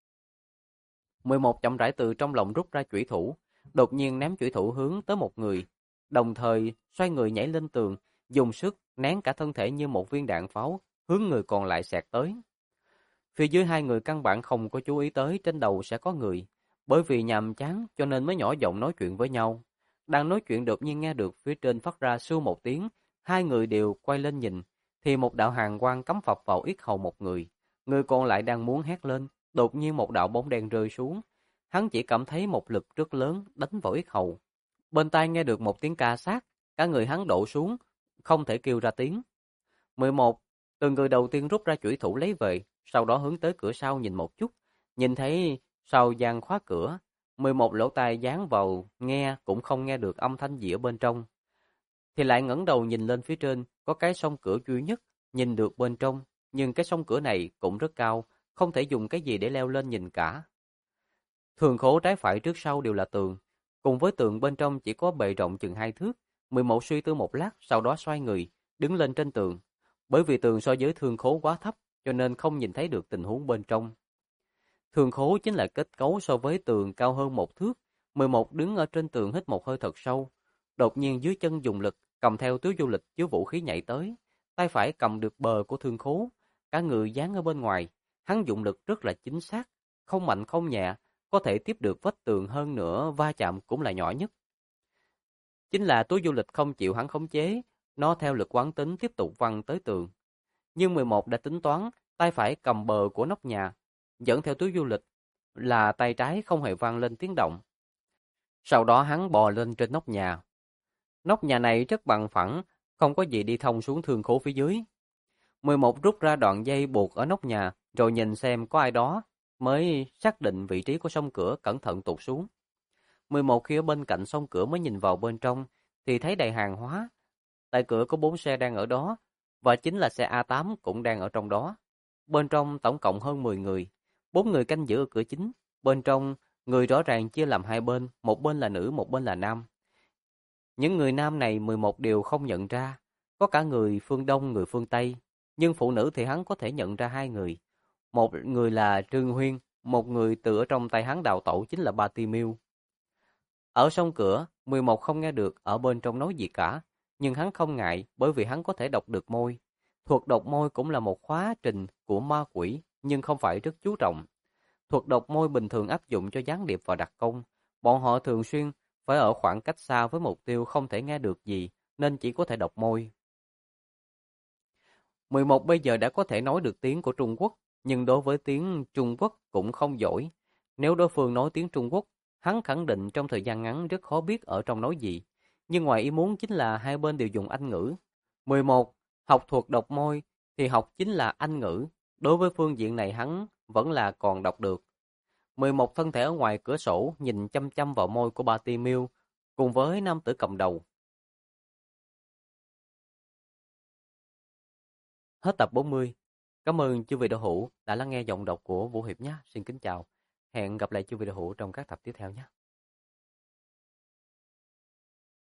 11 chậm rãi từ trong lòng rút ra chủy thủ, đột nhiên ném chủy thủ hướng tới một người, đồng thời xoay người nhảy lên tường, dùng sức nén cả thân thể như một viên đạn pháo, hướng người còn lại xẹt tới. Phía dưới hai người căn bản không có chú ý tới trên đầu sẽ có người, bởi vì nhàm chán cho nên mới nhỏ giọng nói chuyện với nhau. Đang nói chuyện đột nhiên nghe được phía trên phát ra sưu một tiếng, hai người đều quay lên nhìn, thì một đạo hàn quang cắm phập vào yết hầu một người. Người còn lại đang muốn hét lên, đột nhiên một đạo bóng đen rơi xuống. Hắn chỉ cảm thấy một lực rất lớn đánh vào yết hầu. Bên tai nghe được một tiếng ca sát, cả người hắn đổ xuống, không thể kêu ra tiếng. 11. Từ người đầu tiên rút ra chủy thủ lấy về, sau đó hướng tới cửa sau nhìn một chút. Nhìn thấy sau gian khóa cửa, 11 lỗ tai dán vào nghe cũng không nghe được âm thanh gì ở bên trong. Thì lại ngẩng đầu nhìn lên phía trên, có cái song cửa duy nhất, nhìn được bên trong. Nhưng cái song cửa này cũng rất cao, không thể dùng cái gì để leo lên nhìn cả. Thường khố trái phải trước sau đều là tường, cùng với tường bên trong chỉ có bề rộng chừng 2 thước. 11 suy tư một lát, sau đó xoay người, đứng lên trên tường. Bởi vì tường so với thương khố quá thấp, cho nên không nhìn thấy được tình huống bên trong. Thương khố chính là kết cấu so với tường cao hơn 1 thước. 11 đứng ở trên tường hít một hơi thật sâu. Đột nhiên dưới chân dùng lực, cầm theo túi du lịch chứa vũ khí nhảy tới. Tay phải cầm được bờ của thương khố, cả người dán ở bên ngoài. Hắn dụng lực rất là chính xác, không mạnh không nhẹ, có thể tiếp được vách tường hơn nữa, va chạm cũng là nhỏ nhất. Chính là túi du lịch không chịu hắn khống chế, nó theo lực quán tính tiếp tục văng tới tường. Nhưng 11 đã tính toán, tay phải cầm bờ của nóc nhà, dẫn theo túi du lịch, là tay trái không hề vang lên tiếng động. Sau đó hắn bò lên trên nóc nhà. Nóc nhà này rất bằng phẳng, không có gì đi thông xuống thương khố phía dưới. 11 rút ra đoạn dây buộc ở nóc nhà, rồi nhìn xem có ai đó, mới xác định vị trí của song cửa cẩn thận tụt xuống. 11 khi ở bên cạnh song cửa mới nhìn vào bên trong, thì thấy đầy hàng hóa. Tại cửa có 4 xe đang ở đó, và chính là xe A8 cũng đang ở trong đó. Bên trong tổng cộng hơn 10 người, 4 người canh giữ ở cửa chính. Bên trong, người rõ ràng chia làm hai bên, một bên là nữ, một bên là nam. Những người nam này 11 đều không nhận ra, có cả người phương Đông, người phương Tây, nhưng phụ nữ thì hắn có thể nhận ra hai người. Một người là Trương Huyên, một người từ ở trong tay hắn đào tẩu chính là Bartimeu. Ở song cửa, 11 không nghe được ở bên trong nói gì cả, nhưng hắn không ngại bởi vì hắn có thể đọc được môi. Thuật đọc môi cũng là một khóa trình của ma quỷ, nhưng không phải rất chú trọng. Thuật đọc môi bình thường áp dụng cho gián điệp và đặc công. Bọn họ thường xuyên phải ở khoảng cách xa với mục tiêu không thể nghe được gì, nên chỉ có thể đọc môi. 11 bây giờ đã có thể nói được tiếng của Trung Quốc, nhưng đối với tiếng Trung Quốc cũng không giỏi. Nếu đối phương nói tiếng Trung Quốc, hắn khẳng định trong thời gian ngắn rất khó biết ở trong nói gì. Nhưng ngoài ý muốn chính là hai bên đều dùng Anh ngữ. 11. Học thuật đọc môi thì học chính là Anh ngữ. Đối với phương diện này hắn vẫn là còn đọc được. 11 thân thể ở ngoài cửa sổ nhìn chăm chăm vào môi của Bartimeu cùng với nam tử cầm đầu. Hết tập 40. Cảm ơn chư vị đạo hữu đã lắng nghe giọng đọc của Vũ Hiệp nhé. Xin kính chào. Hẹn gặp lại chư vị đạo hữu trong các tập tiếp theo nhé.